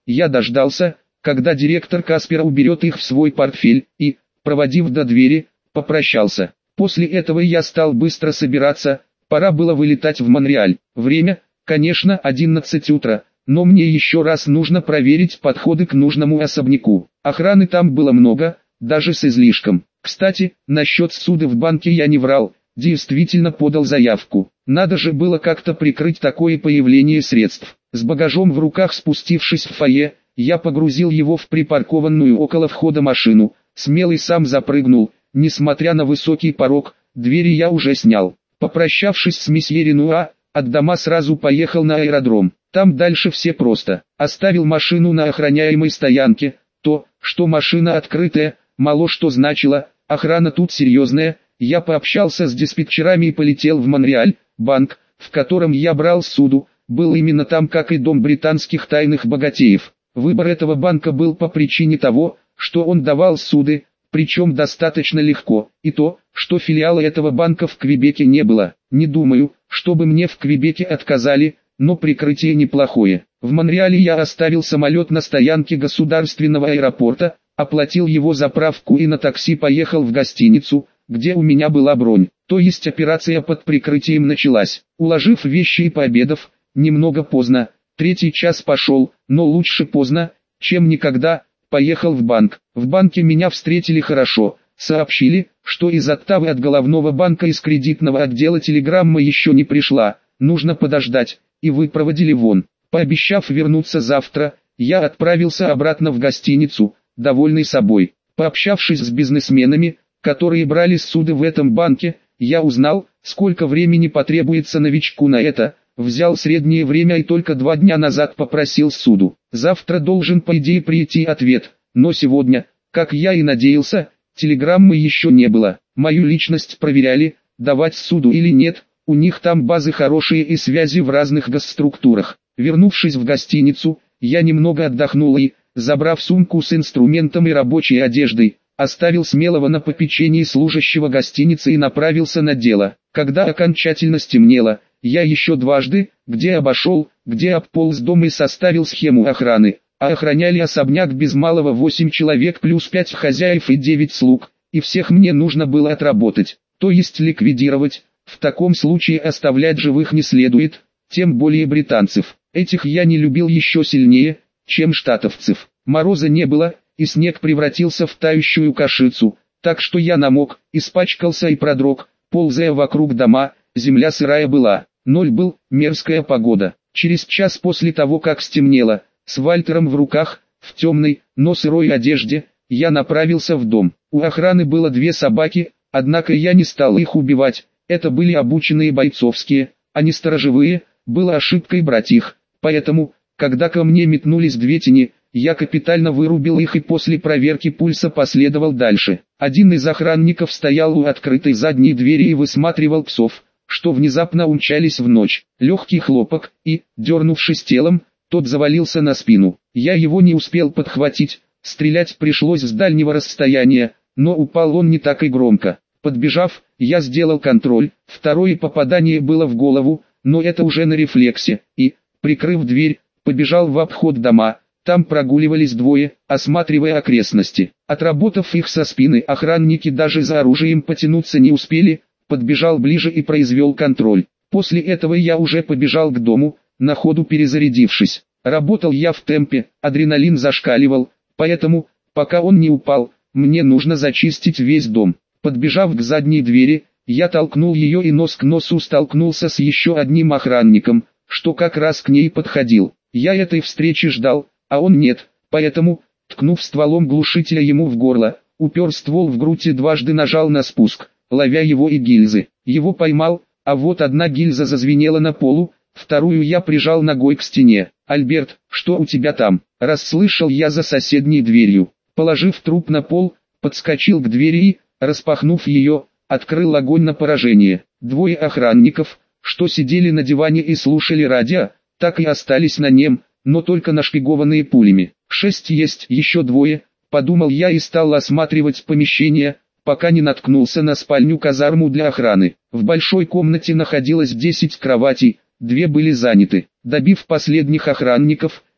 Я дождался, когда директор Каспера уберет их в свой портфель, и, проводив до двери, попрощался. После этого я стал быстро собираться, пора было вылетать в Монреаль. Время, конечно, одиннадцать утра, но мне еще раз нужно проверить подходы к нужному особняку. Охраны там было много, даже с излишком. Кстати, насчет ссуды в банке я не врал, действительно подал заявку. Надо же было как-то прикрыть такое появление средств. С багажом в руках, спустившись в фойе, я погрузил его в припаркованную около входа машину. Смелый сам запрыгнул, несмотря на высокий порог, двери я уже снял. Попрощавшись с месье Ренуа, от дома сразу поехал на аэродром. Там дальше все просто. Оставил машину на охраняемой стоянке. То, что машина открытая, мало что значило, охрана тут серьезная. Я пообщался с диспетчерами и полетел в Монреаль. Банк, в котором я брал ссуду, был именно там, как и дом британских тайных богатеев. Выбор этого банка был по причине того, что он давал ссуды, причем достаточно легко, и то, что филиала этого банка в Квебеке не было. Не думаю, чтобы мне в Квебеке отказали, но прикрытие неплохое. В Монреале я оставил самолет на стоянке государственного аэропорта, оплатил его заправку и на такси поехал в гостиницу, где у меня была бронь. То есть операция под прикрытием началась. Уложив вещи и пообедав, немного поздно, третий час пошел, но лучше поздно, чем никогда, поехал в банк. В банке меня встретили хорошо, сообщили, что из Оттавы от головного банка из кредитного отдела телеграмма еще не пришла, нужно подождать, и выпроводили вон. Пообещав вернуться завтра, я отправился обратно в гостиницу, довольный собой. Пообщавшись с бизнесменами, которые брали ссуды в этом банке, я узнал, сколько времени потребуется новичку на это, взял среднее время и только два дня назад попросил ссуду. Завтра должен по идее прийти ответ, но сегодня, как я и надеялся, телеграммы еще не было. Мою личность проверяли, давать ссуду или нет, у них там базы хорошие и связи в разных госструктурах. Вернувшись в гостиницу, я немного отдохнул и, забрав сумку с инструментом и рабочей одеждой, оставил Смелого на попечении служащего гостиницы и направился на дело. Когда окончательно стемнело, я еще дважды, где обошел, где обполз дом и составил схему охраны, а охраняли особняк без малого восемь человек плюс пять хозяев и девять слуг, и всех мне нужно было отработать, то есть ликвидировать. В таком случае оставлять живых не следует, тем более британцев. Этих я не любил еще сильнее, чем штатовцев. Мороза не было, и снег превратился в тающую кашицу, так что я намок, испачкался и продрог, ползая вокруг дома. Земля сырая была, ноль был, мерзкая погода. Через час после того, как стемнело, с Вальтером в руках, в темной, но сырой одежде, я направился в дом. У охраны было две собаки, однако я не стал их убивать, это были обученные бойцовские, а не сторожевые, было ошибкой брать их, поэтому, когда ко мне метнулись две тени, я капитально вырубил их и после проверки пульса последовал дальше. Один из охранников стоял у открытой задней двери и высматривал псов, что внезапно умчались в ночь. Легкий хлопок, и, дернувшись телом, тот завалился на спину. Я его не успел подхватить, стрелять пришлось с дальнего расстояния, но упал он не так и громко. Подбежав, я сделал контроль, второе попадание было в голову, но это уже на рефлексе, и, прикрыв дверь, побежал в обход дома. Там прогуливались двое, осматривая окрестности. Отработав их со спины, охранники даже за оружием потянуться не успели. Подбежал ближе и произвел контроль. После этого я уже побежал к дому, на ходу перезарядившись. Работал я в темпе, адреналин зашкаливал, поэтому, пока он не упал, мне нужно зачистить весь дом. Подбежав к задней двери, я толкнул ее и нос к носу столкнулся с еще одним охранником, что как раз к ней подходил. Я этой встречи ждал, а он нет, поэтому, ткнув стволом глушителя ему в горло, упер ствол в грудь и дважды нажал на спуск, ловя его и гильзы. Его поймал, а вот одна гильза зазвенела на полу, вторую я прижал ногой к стене. «Альберт, что у тебя там?» – расслышал я за соседней дверью. Положив труп на пол, подскочил к двери и, распахнув ее, открыл огонь на поражение. Двое охранников, что сидели на диване и слушали радио, так и остались на нем, но только нашпигованные пулями. «Шесть есть еще двое», – подумал я и стал осматривать помещение, пока не наткнулся на спальню-казарму для охраны. В большой комнате находилось десять кроватей, две были заняты. Добив последних охранников,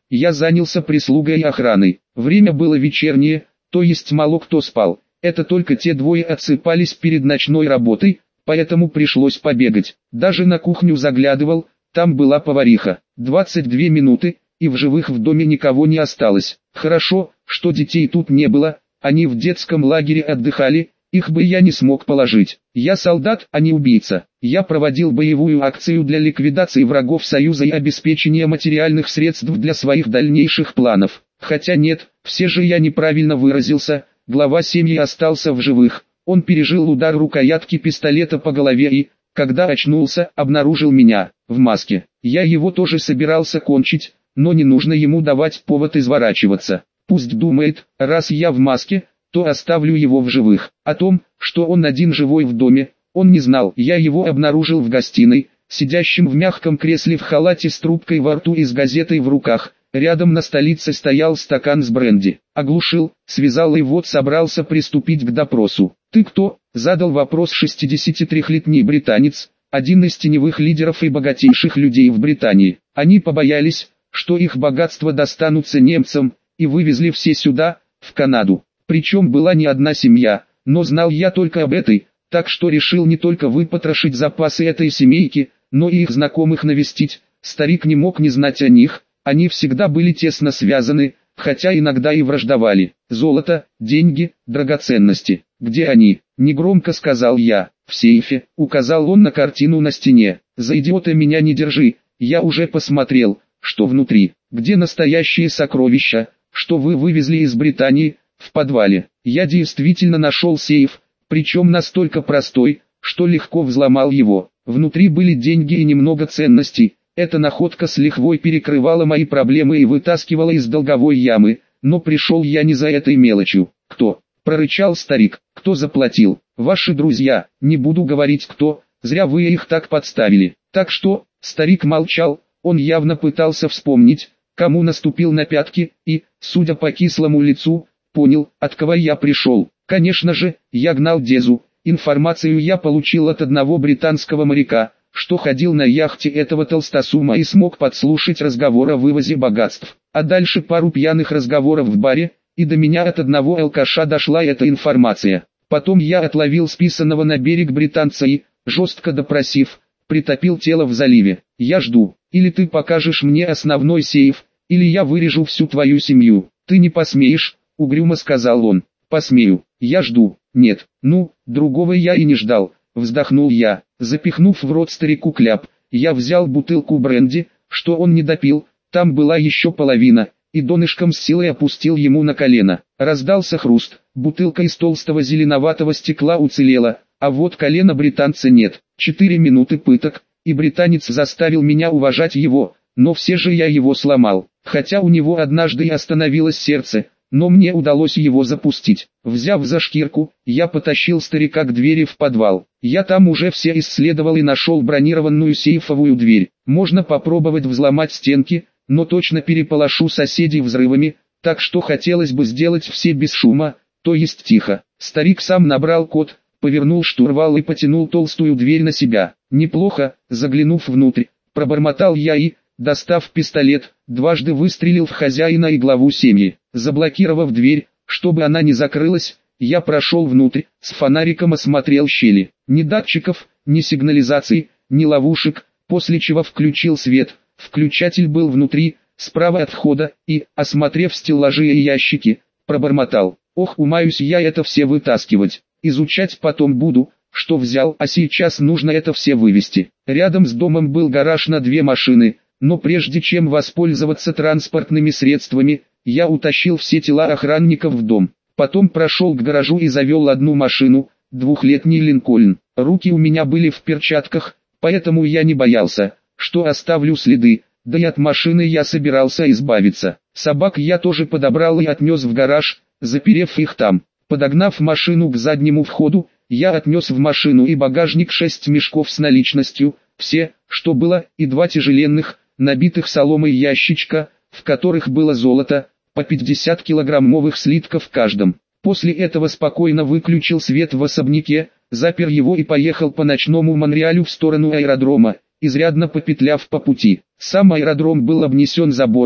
я занялся прислугой и охраной. Время было вечернее, то есть мало кто спал. Это только те двое отсыпались перед ночной работой, поэтому пришлось побегать. Даже на кухню заглядывал, там была повариха. двадцать две минуты, и в живых в доме никого не осталось. Хорошо, что детей тут не было, они в детском лагере отдыхали, их бы я не смог положить. Я солдат, а не убийца. Я проводил боевую акцию для ликвидации врагов Союза и обеспечения материальных средств для своих дальнейших планов. Хотя нет, все же я неправильно выразился, глава семьи остался в живых. Он пережил удар рукоятки пистолета по голове и, когда очнулся, обнаружил меня, в маске. Я его тоже собирался кончить, но не нужно ему давать повод изворачиваться. Пусть думает, раз я в маске, то оставлю его в живых. О том, что он один живой в доме, он не знал. Я его обнаружил в гостиной, сидящим в мягком кресле в халате с трубкой во рту и с газетой в руках. Рядом на столице стоял стакан с бренди. Оглушил, связал и вот собрался приступить к допросу. «Ты кто?» – задал вопрос шестидесятитрёхлетний британец, один из теневых лидеров и богатейших людей в Британии. Они побоялись, что их богатства достанутся немцам, и вывезли все сюда, в Канаду. Причем была не одна семья, но знал я только об этой, так что решил не только выпотрошить запасы этой семейки, но и их знакомых навестить. Старик не мог не знать о них, они всегда были тесно связаны, хотя иногда и враждовали. Золото, деньги, драгоценности. Где они? Негромко сказал я. В сейфе, указал он на картину на стене. За идиота меня не держи, я уже посмотрел, что внутри. Где настоящие сокровища, что вы вывезли из Британии? В подвале. Я действительно нашел сейф, причем настолько простой, что легко взломал его. Внутри были деньги и немного ценностей. Эта находка с лихвой перекрывала мои проблемы и вытаскивала из долговой ямы, но пришел я не за этой мелочью. «Кто?» – прорычал старик. «Кто заплатил?» «Ваши друзья, не буду говорить кто, зря вы их так подставили». «Так что?» – старик молчал, он явно пытался вспомнить, кому наступил на пятки, и, судя по кислому лицу, понял, от кого я пришел. Конечно же, я гнал Дезу. Информацию я получил от одного британского моряка, что ходил на яхте этого толстосума и смог подслушать разговор о вывозе богатств. А дальше пару пьяных разговоров в баре, и до меня от одного алкаша дошла эта информация. Потом я отловил списанного на берег британца и, жестко допросив, притопил тело в заливе. Я жду, или ты покажешь мне основной сейф, или я вырежу всю твою семью. Ты не посмеешь, угрюмо сказал он. Посмею, я жду. Нет, ну, другого я и не ждал, вздохнул я. Запихнув в рот старику кляп, я взял бутылку бренди, что он не допил, там была еще половина, и донышком с силой опустил ему на колено. Раздался хруст, бутылка из толстого зеленоватого стекла уцелела, а вот колена британца нет. Четыре минуты пыток, и британец заставил меня уважать его, но все же я его сломал, хотя у него однажды и остановилось сердце, но мне удалось его запустить. Взяв за шкирку, я потащил старика к двери в подвал. Я там уже все исследовал и нашел бронированную сейфовую дверь. Можно попробовать взломать стенки, но точно переполошу соседей взрывами, так что хотелось бы сделать все без шума, то есть тихо. Старик сам набрал код, повернул штурвал и потянул толстую дверь на себя. Неплохо, заглянув внутрь, пробормотал я и, достав пистолет, дважды выстрелил в хозяина и главу семьи. Заблокировав дверь, чтобы она не закрылась, я прошел внутрь, с фонариком осмотрел щели. Ни датчиков, ни сигнализации, ни ловушек, после чего включил свет. Включатель был внутри, справа от входа, и, осмотрев стеллажи и ящики, пробормотал. Ох, умаюсь я это все вытаскивать. Изучать потом буду, что взял, а сейчас нужно это все вывести. Рядом с домом был гараж на две машины, но прежде чем воспользоваться транспортными средствами, я утащил все тела охранников в дом. Потом прошел к гаражу и завел одну машину, двухлетний Линкольн. Руки у меня были в перчатках, поэтому я не боялся, что оставлю следы, да и от машины я собирался избавиться. Собак я тоже подобрал и отнес в гараж, заперев их там. Подогнав машину к заднему входу, я отнес в машину и багажник шесть мешков с наличностью, все, что было, и два тяжеленных, набитых соломой ящичка, в которых было золото, по пятьдесят килограммовых слитков в каждом. После этого спокойно выключил свет в особняке, запер его и поехал по ночному Монреалю в сторону аэродрома, изрядно попетляв по пути. Сам аэродром был обнесен забором,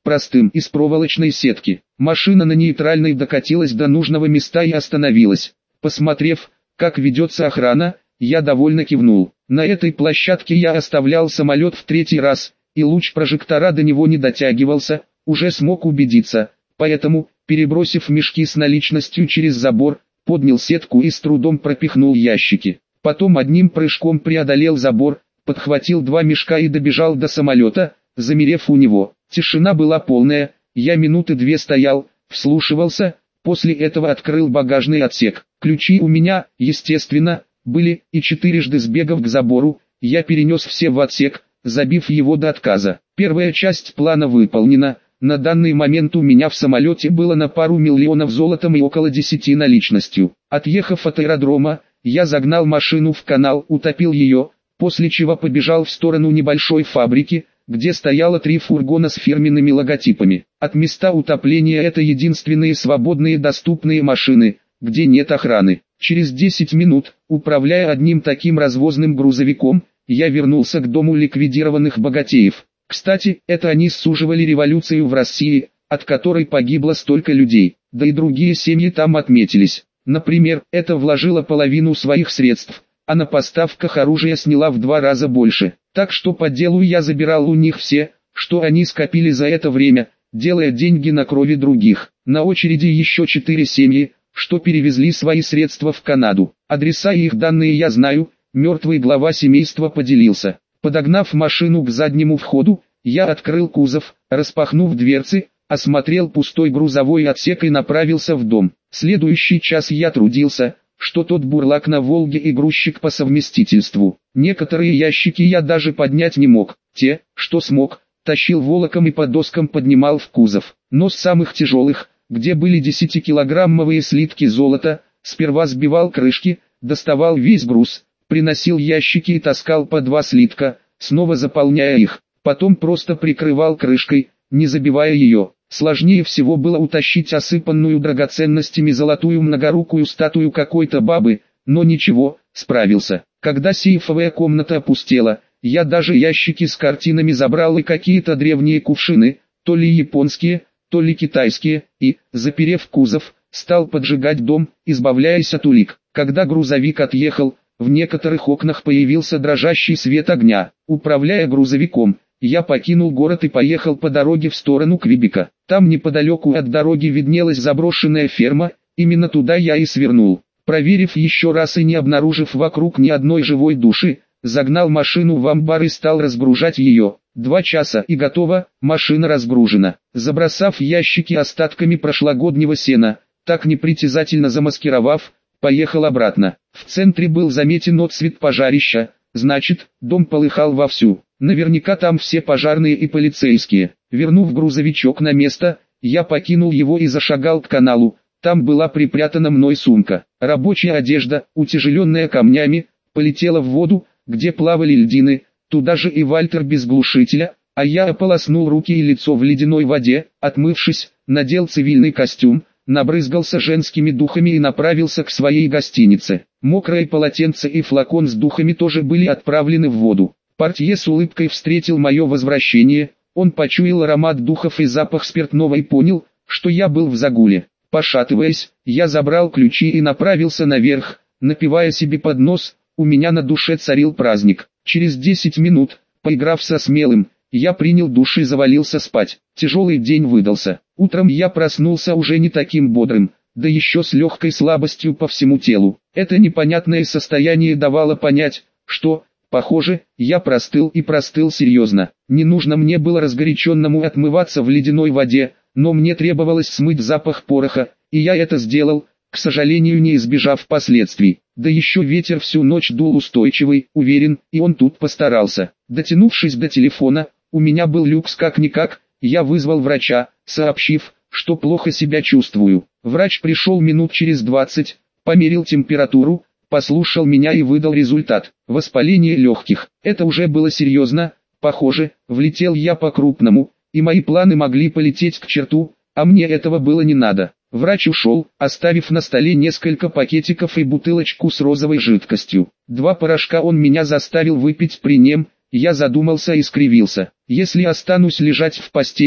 простым, из проволочной сетки. Машина на нейтральной докатилась до нужного места и остановилась. Посмотрев, как ведется охрана, я довольно кивнул. На этой площадке я оставлял самолет в третий раз, и луч прожектора до него не дотягивался, уже смог убедиться. Поэтому, перебросив мешки с наличностью через забор, поднял сетку и с трудом пропихнул ящики. Потом одним прыжком преодолел забор, подхватил два мешка и добежал до самолета, замерев у него. Тишина была полная, я минуты две стоял, вслушивался, после этого открыл багажный отсек. Ключи у меня, естественно, были, и четырежды сбегав к забору, я перенес все в отсек, забив его до отказа. Первая часть плана выполнена. На данный момент у меня в самолете было на пару миллионов золотом и около десяти наличностью. Отъехав от аэродрома, я загнал машину в канал, утопил ее, после чего побежал в сторону небольшой фабрики, где стояло три фургона с фирменными логотипами. От места утопления это единственные свободные доступные машины, где нет охраны. Через десять минут, управляя одним таким развозным грузовиком, я вернулся к дому ликвидированных богатеев. Кстати, это они суживали революцию в России, от которой погибло столько людей, да и другие семьи там отметились. Например, это вложила половину своих средств, а на поставках оружия сняла в два раза больше. Так что по делу я забирал у них все, что они скопили за это время, делая деньги на крови других. На очереди еще четыре семьи, что перевезли свои средства в Канаду. Адреса и их данные я знаю, мертвый глава семейства поделился. Подогнав машину к заднему входу, я открыл кузов, распахнув дверцы, осмотрел пустой грузовой отсек и направился в дом. Следующий час я трудился, что тот бурлак на Волге и грузчик по совместительству. Некоторые ящики я даже поднять не мог, те, что смог, тащил волоком и по доскам поднимал в кузов. Но с самых тяжелых, где были десятикилограммовые слитки золота, сперва сбивал крышки, доставал весь груз, приносил ящики и таскал по два слитка, снова заполняя их, потом просто прикрывал крышкой, не забивая ее. Сложнее всего было утащить осыпанную драгоценностями золотую многорукую статую какой-то бабы, но ничего, справился. Когда сейфовая комната опустела, я даже ящики с картинами забрал и какие-то древние кувшины, то ли японские, то ли китайские, и, заперев кузов, стал поджигать дом, избавляясь от улик. Когда грузовик отъехал, в некоторых окнах появился дрожащий свет огня. Управляя грузовиком, я покинул город и поехал по дороге в сторону Квебека. Там неподалеку от дороги виднелась заброшенная ферма, именно туда я и свернул. Проверив еще раз и не обнаружив вокруг ни одной живой души, загнал машину в амбар и стал разгружать ее. Два часа и готово, машина разгружена. Забросав ящики остатками прошлогоднего сена, так непритязательно замаскировав, поехал обратно. В центре был заметен отсвет пожарища, значит, дом полыхал вовсю. Наверняка там все пожарные и полицейские. Вернув грузовичок на место, я покинул его и зашагал к каналу. Там была припрятана мной сумка. Рабочая одежда, утяжеленная камнями, полетела в воду, где плавали льдины, туда же и Вальтер без глушителя, а я ополоснул руки и лицо в ледяной воде, отмывшись, надел цивильный костюм, набрызгался женскими духами и направился к своей гостинице. Мокрое полотенце и флакон с духами тоже были отправлены в воду. Портье с улыбкой встретил мое возвращение, он почуял аромат духов и запах спиртного и понял, что я был в загуле. Пошатываясь, я забрал ключи и направился наверх, напивая себе под нос, у меня на душе царил праздник. Через десять минут, поиграв со смелым, я принял душ и завалился спать. Тяжелый день выдался. Утром я проснулся уже не таким бодрым, да еще с легкой слабостью по всему телу. Это непонятное состояние давало понять, что, похоже, я простыл и простыл серьезно. Не нужно мне было разгоряченному отмываться в ледяной воде, но мне требовалось смыть запах пороха, и я это сделал, к сожалению не избежав последствий. Да еще ветер всю ночь дул устойчивый, уверен, и он тут постарался. Дотянувшись до телефона, у меня был люкс как-никак, я вызвал врача, сообщив, что плохо себя чувствую. Врач пришел минут через двадцать, померил температуру, послушал меня и выдал результат. Воспаление легких. Это уже было серьезно, похоже, влетел я по-крупному, и мои планы могли полететь к черту, а мне этого было не надо. Врач ушел, оставив на столе несколько пакетиков и бутылочку с розовой жидкостью. Два порошка он меня заставил выпить при нем, я задумался и скривился. Если останусь лежать в постели,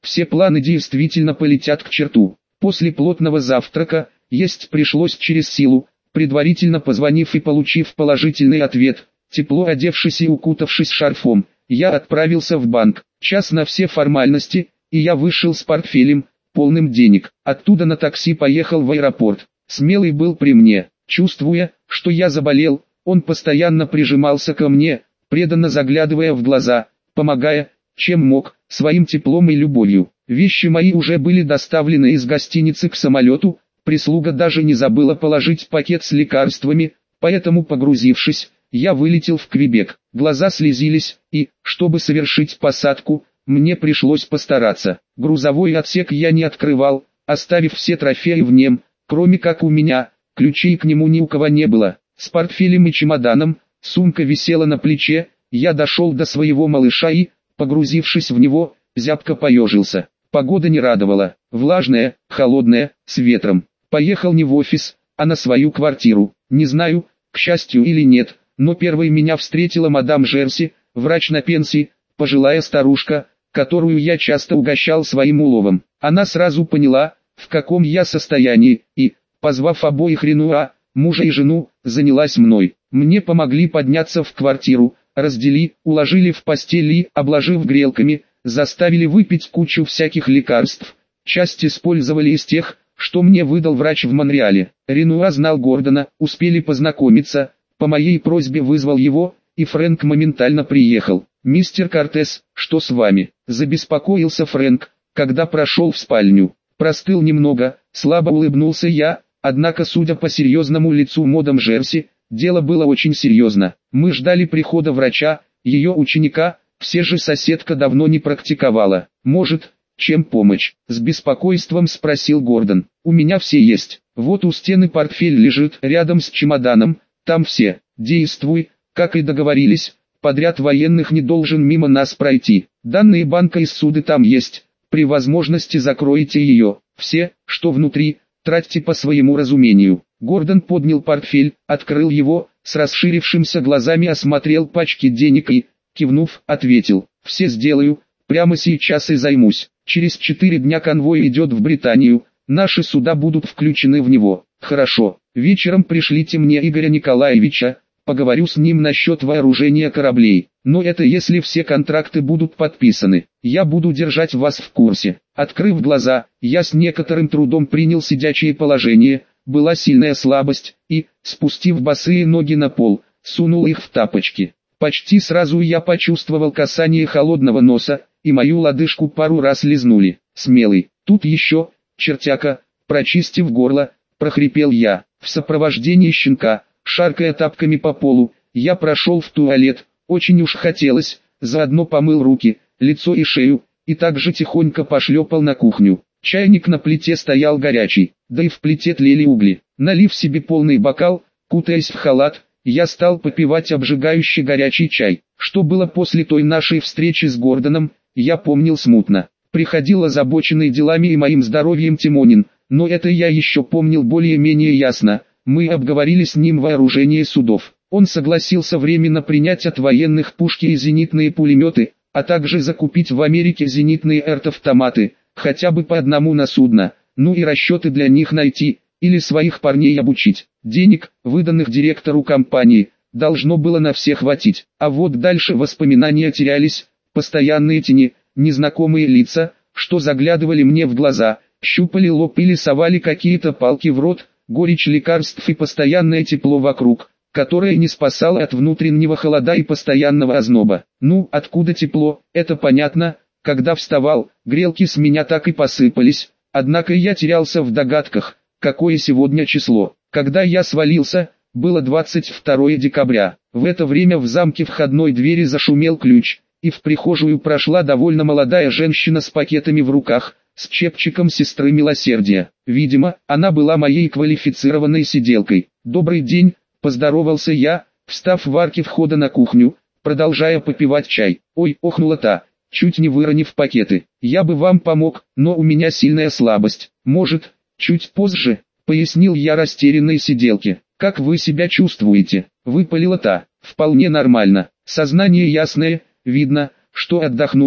все планы действительно полетят к черту. После плотного завтрака, есть пришлось через силу, предварительно позвонив и получив положительный ответ, тепло одевшись и укутавшись шарфом, я отправился в банк. Час на все формальности, и я вышел с портфелем, полным денег. Оттуда на такси поехал в аэропорт. Смелый был при мне. Чувствуя, что я заболел, он постоянно прижимался ко мне, преданно заглядывая в глаза, помогая, чем мог, своим теплом и любовью. Вещи мои уже были доставлены из гостиницы к самолету, прислуга даже не забыла положить пакет с лекарствами, поэтому, погрузившись, я вылетел в Квебек. Глаза слезились, и, чтобы совершить посадку, мне пришлось постараться. Грузовой отсек я не открывал, оставив все трофеи в нем, кроме как у меня, ключей к нему ни у кого не было. С портфелем и чемоданом, сумка висела на плече, я дошел до своего малыша и, погрузившись в него, зябко поежился. Погода не радовала, влажная, холодная, с ветром. Поехал не в офис, а на свою квартиру. Не знаю, к счастью или нет, но первой меня встретила мадам Жерси, врач на пенсии, пожилая старушка, которую я часто угощал своим уловом. Она сразу поняла, в каком я состоянии, и, позвав обоих Ренуа, мужа и жену, занялась мной. Мне помогли подняться в квартиру, раздели, уложили в постель и, обложив грелками, заставили выпить кучу всяких лекарств. Часть использовали из тех, что мне выдал врач в Монреале. Ренуа знал Гордона, успели познакомиться, по моей просьбе вызвал его, и Фрэнк моментально приехал. «Мистер Кортес, что с вами?» – забеспокоился Фрэнк, когда прошел в спальню. Простыл немного, слабо улыбнулся я, однако, судя по серьезному лицу мадам Жерси, дело было очень серьезно. Мы ждали прихода врача, ее ученика, все же соседка давно не практиковала. «Может, чем помочь?» – с беспокойством спросил Гордон. «У меня все есть. Вот у стены портфель лежит рядом с чемоданом, там все. Действуй, как и договорились. Подряд военных не должен мимо нас пройти. Данные банка и суды там есть. При возможности закройте ее. Все, что внутри, тратьте по своему разумению». Гордон поднял портфель, открыл его, с расширившимся глазами осмотрел пачки денег и, кивнув, ответил: «Все сделаю, прямо сейчас и займусь. Через четыре дня конвой идет в Британию, наши суда будут включены в него». «Хорошо, вечером пришлите мне Игоря Николаевича, поговорю с ним насчет вооружения кораблей. Но это если все контракты будут подписаны. Я буду держать вас в курсе». Открыв глаза, я с некоторым трудом принял сидячее положение, была сильная слабость, и, спустив босые ноги на пол, сунул их в тапочки. Почти сразу я почувствовал касание холодного носа, и мою лодыжку пару раз лизнули. «Смелый, тут еще, чертяка», прочистив горло, прохрипел я. В сопровождении щенка, шаркая тапками по полу, я прошел в туалет, очень уж хотелось, заодно помыл руки, лицо и шею, и также тихонько пошлепал на кухню. Чайник на плите стоял горячий, да и в плите тлели угли. Налив себе полный бокал, кутаясь в халат, я стал попивать обжигающий горячий чай. Что было после той нашей встречи с Гордоном, я помнил смутно. Приходил озабоченный делами и моим здоровьем Тимонин, но это я еще помнил более-менее ясно. Мы обговорили с ним вооружение судов. Он согласился временно принять от военных пушки и зенитные пулеметы, а также закупить в Америке зенитные эрт-автоматы, хотя бы по одному на судно, ну и расчеты для них найти, или своих парней обучить. Денег, выданных директору компании, должно было на всех хватить. А вот дальше воспоминания терялись, постоянные тени, незнакомые лица, что заглядывали мне в глаза, щупали лоб или совали какие-то палки в рот, горечь лекарств и постоянное тепло вокруг, которое не спасало от внутреннего холода и постоянного озноба. Ну, откуда тепло, это понятно. Когда вставал, грелки с меня так и посыпались, однако я терялся в догадках, какое сегодня число. Когда я свалился, было двадцать второе декабря. В это время в замке входной двери зашумел ключ, и в прихожую прошла довольно молодая женщина с пакетами в руках, с чепчиком сестры милосердия. Видимо, она была моей квалифицированной сиделкой. «Добрый день», — поздоровался я, встав в арке входа на кухню, продолжая попивать чай. «Ой», — охнула та, чуть не выронив пакеты. «Я бы вам помог, но у меня сильная слабость. Может, чуть позже?» — пояснил я растерянной сиделке. «Как вы себя чувствуете?» — выпалила та. «Вполне нормально. Сознание ясное, видно, что отдохнула.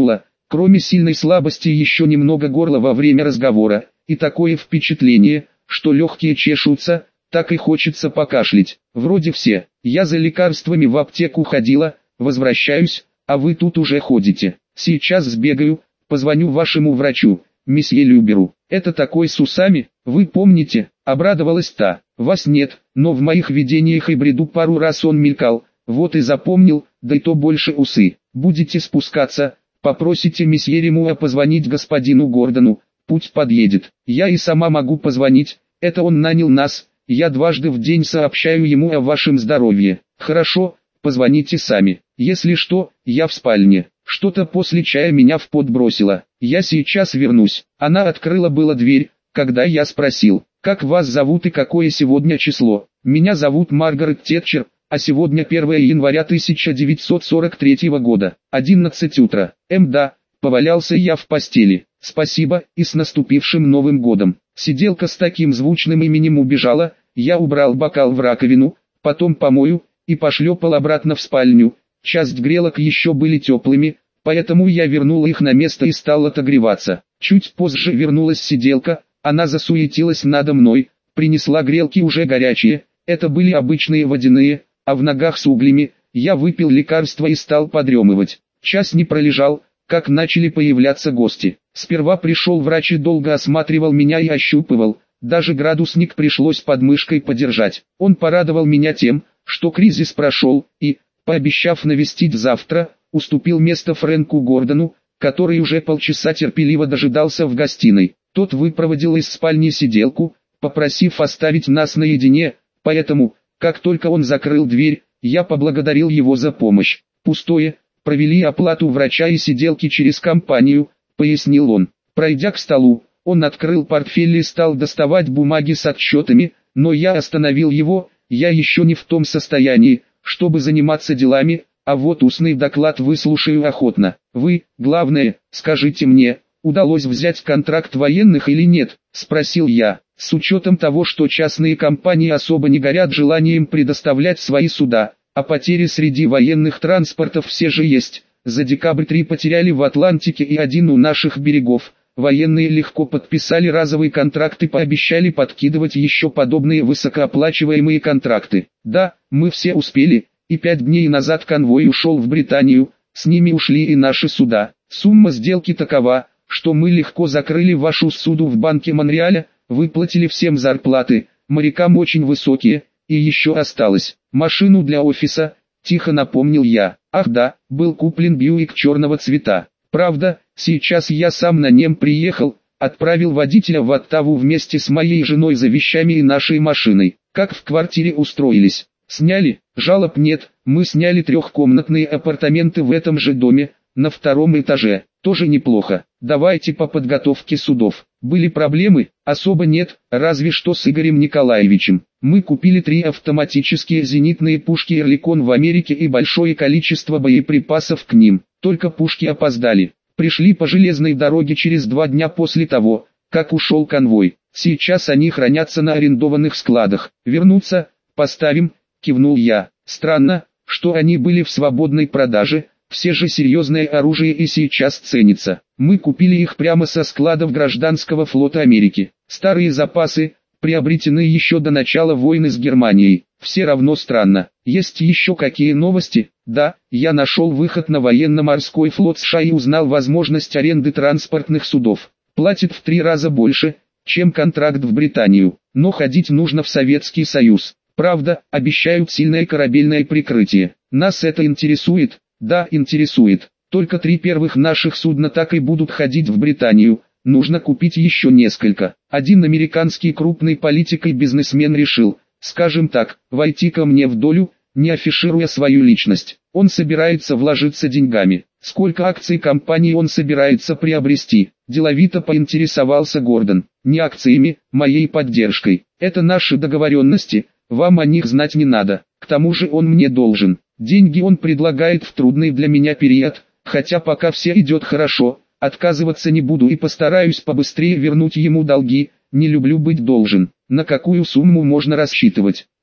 Кроме сильной слабости еще немного горла во время разговора, и такое впечатление, что легкие чешутся, так и хочется покашлять. Вроде все. Я за лекарствами в аптеку ходила, возвращаюсь, а вы тут уже ходите. Сейчас сбегаю, позвоню вашему врачу, месье Люберу. Это такой с усами, вы помните? Обрадовалась та. Вас нет, но в моих видениях и бреду пару раз он мелькал, вот и запомнил, да и то больше усы. Будете спускаться, попросите месье Ремуа позвонить господину Гордону, путь подъедет. Я и сама могу позвонить, это он нанял нас, я дважды в день сообщаю ему о вашем здоровье. Хорошо, позвоните сами. Если что, я в спальне. Что-то после чая меня в пот бросило. Я сейчас вернусь. Она открыла было дверь, когда я спросил, как вас зовут и какое сегодня число. Меня зовут Маргарет Тетчер, а сегодня первое января тысяча девятьсот сорок третьего года, одиннадцать утра. Эм да, повалялся я в постели. Спасибо, и с наступившим Новым годом. Сиделка с таким звучным именем убежала, я убрал бокал в раковину, потом помою, и пошлепал обратно в спальню. Часть грелок еще были теплыми, поэтому я вернул их на место и стал отогреваться. Чуть позже вернулась сиделка, она засуетилась надо мной, принесла грелки уже горячие, это были обычные водяные, а в ногах с углями. Я выпил лекарство и стал подремывать. Час не пролежал, как начали появляться гости. Сперва пришел врач и долго осматривал меня и ощупывал, даже градусник пришлось под мышкой подержать. Он порадовал меня тем, что кризис прошел, и, пообещав навестить завтра, уступил место Фрэнку Гордону, который уже полчаса терпеливо дожидался в гостиной. Тот выпроводил из спальни сиделку, попросив оставить нас наедине, поэтому, как только он закрыл дверь, я поблагодарил его за помощь. Пустое, провели оплату врача и сиделки через компанию, пояснил он. Пройдя к столу, он открыл портфель и стал доставать бумаги с отчетами, но я остановил его, я еще не в том состоянии, чтобы заниматься делами, а вот устный доклад выслушаю охотно. Вы, главное, скажите мне, удалось взять контракт военных или нет, спросил я, с учетом того, что частные компании особо не горят желанием предоставлять свои суда, а потери среди военных транспортов все же есть. За декабрь три потеряли в Атлантике и один у наших берегов. Военные легко подписали разовый контракт и пообещали подкидывать еще подобные высокооплачиваемые контракты. Да, мы все успели, и пять дней назад конвой ушел в Британию, с ними ушли и наши суда. Сумма сделки такова, что мы легко закрыли вашу суду в банке Монреаля, выплатили всем зарплаты, морякам очень высокие, и еще осталось. Машину для офиса, тихо напомнил я. Ах да, был куплен Бьюик черного цвета. Правда, сейчас я сам на нем приехал, отправил водителя в Оттаву вместе с моей женой за вещами и нашей машиной. Как в квартире устроились? Сняли? Жалоб нет, мы сняли трехкомнатные апартаменты в этом же доме, на втором этаже. Тоже неплохо. Давайте по подготовке судов. Были проблемы? Особо нет, разве что с Игорем Николаевичем. Мы купили три автоматические зенитные пушки «Эрликон» в Америке и большое количество боеприпасов к ним. Только пушки опоздали. Пришли по железной дороге через два дня после того, как ушел конвой. Сейчас они хранятся на арендованных складах. Вернуться, поставим, кивнул я. Странно, что они были в свободной продаже. Все же серьезное оружие и сейчас ценится. Мы купили их прямо со складов гражданского флота Америки. Старые запасы, приобретены еще до начала войны с Германией. Все равно странно. Есть еще какие новости? Да, я нашел выход на военно-морской флот США и узнал возможность аренды транспортных судов. Платит в три раза больше, чем контракт в Британию. Но ходить нужно в Советский Союз. Правда, обещают сильное корабельное прикрытие. Нас это интересует? Да, интересует. Только три первых наших судна так и будут ходить в Британию. Нужно купить еще несколько. Один американский крупный политик и бизнесмен решил, скажем так, войти ко мне в долю, не афишируя свою личность. Он собирается вложиться деньгами. Сколько акций компании он собирается приобрести? Деловито поинтересовался Гордон. Не акциями, моей поддержкой. Это наши договоренности, вам о них знать не надо. К тому же он мне должен. Деньги он предлагает в трудный для меня период, хотя пока все идет хорошо, отказываться не буду и постараюсь побыстрее вернуть ему долги, не люблю быть должен. На какую сумму можно рассчитывать?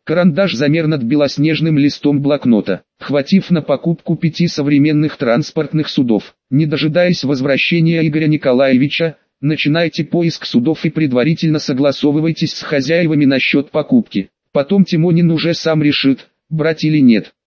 Карандаш замер над белоснежным листом блокнота, хватив на покупку пяти современных транспортных судов. Не дожидаясь возвращения Игоря Николаевича, начинайте поиск судов и предварительно согласовывайтесь с хозяевами насчет покупки. Потом Тимонин уже сам решит, брать или нет.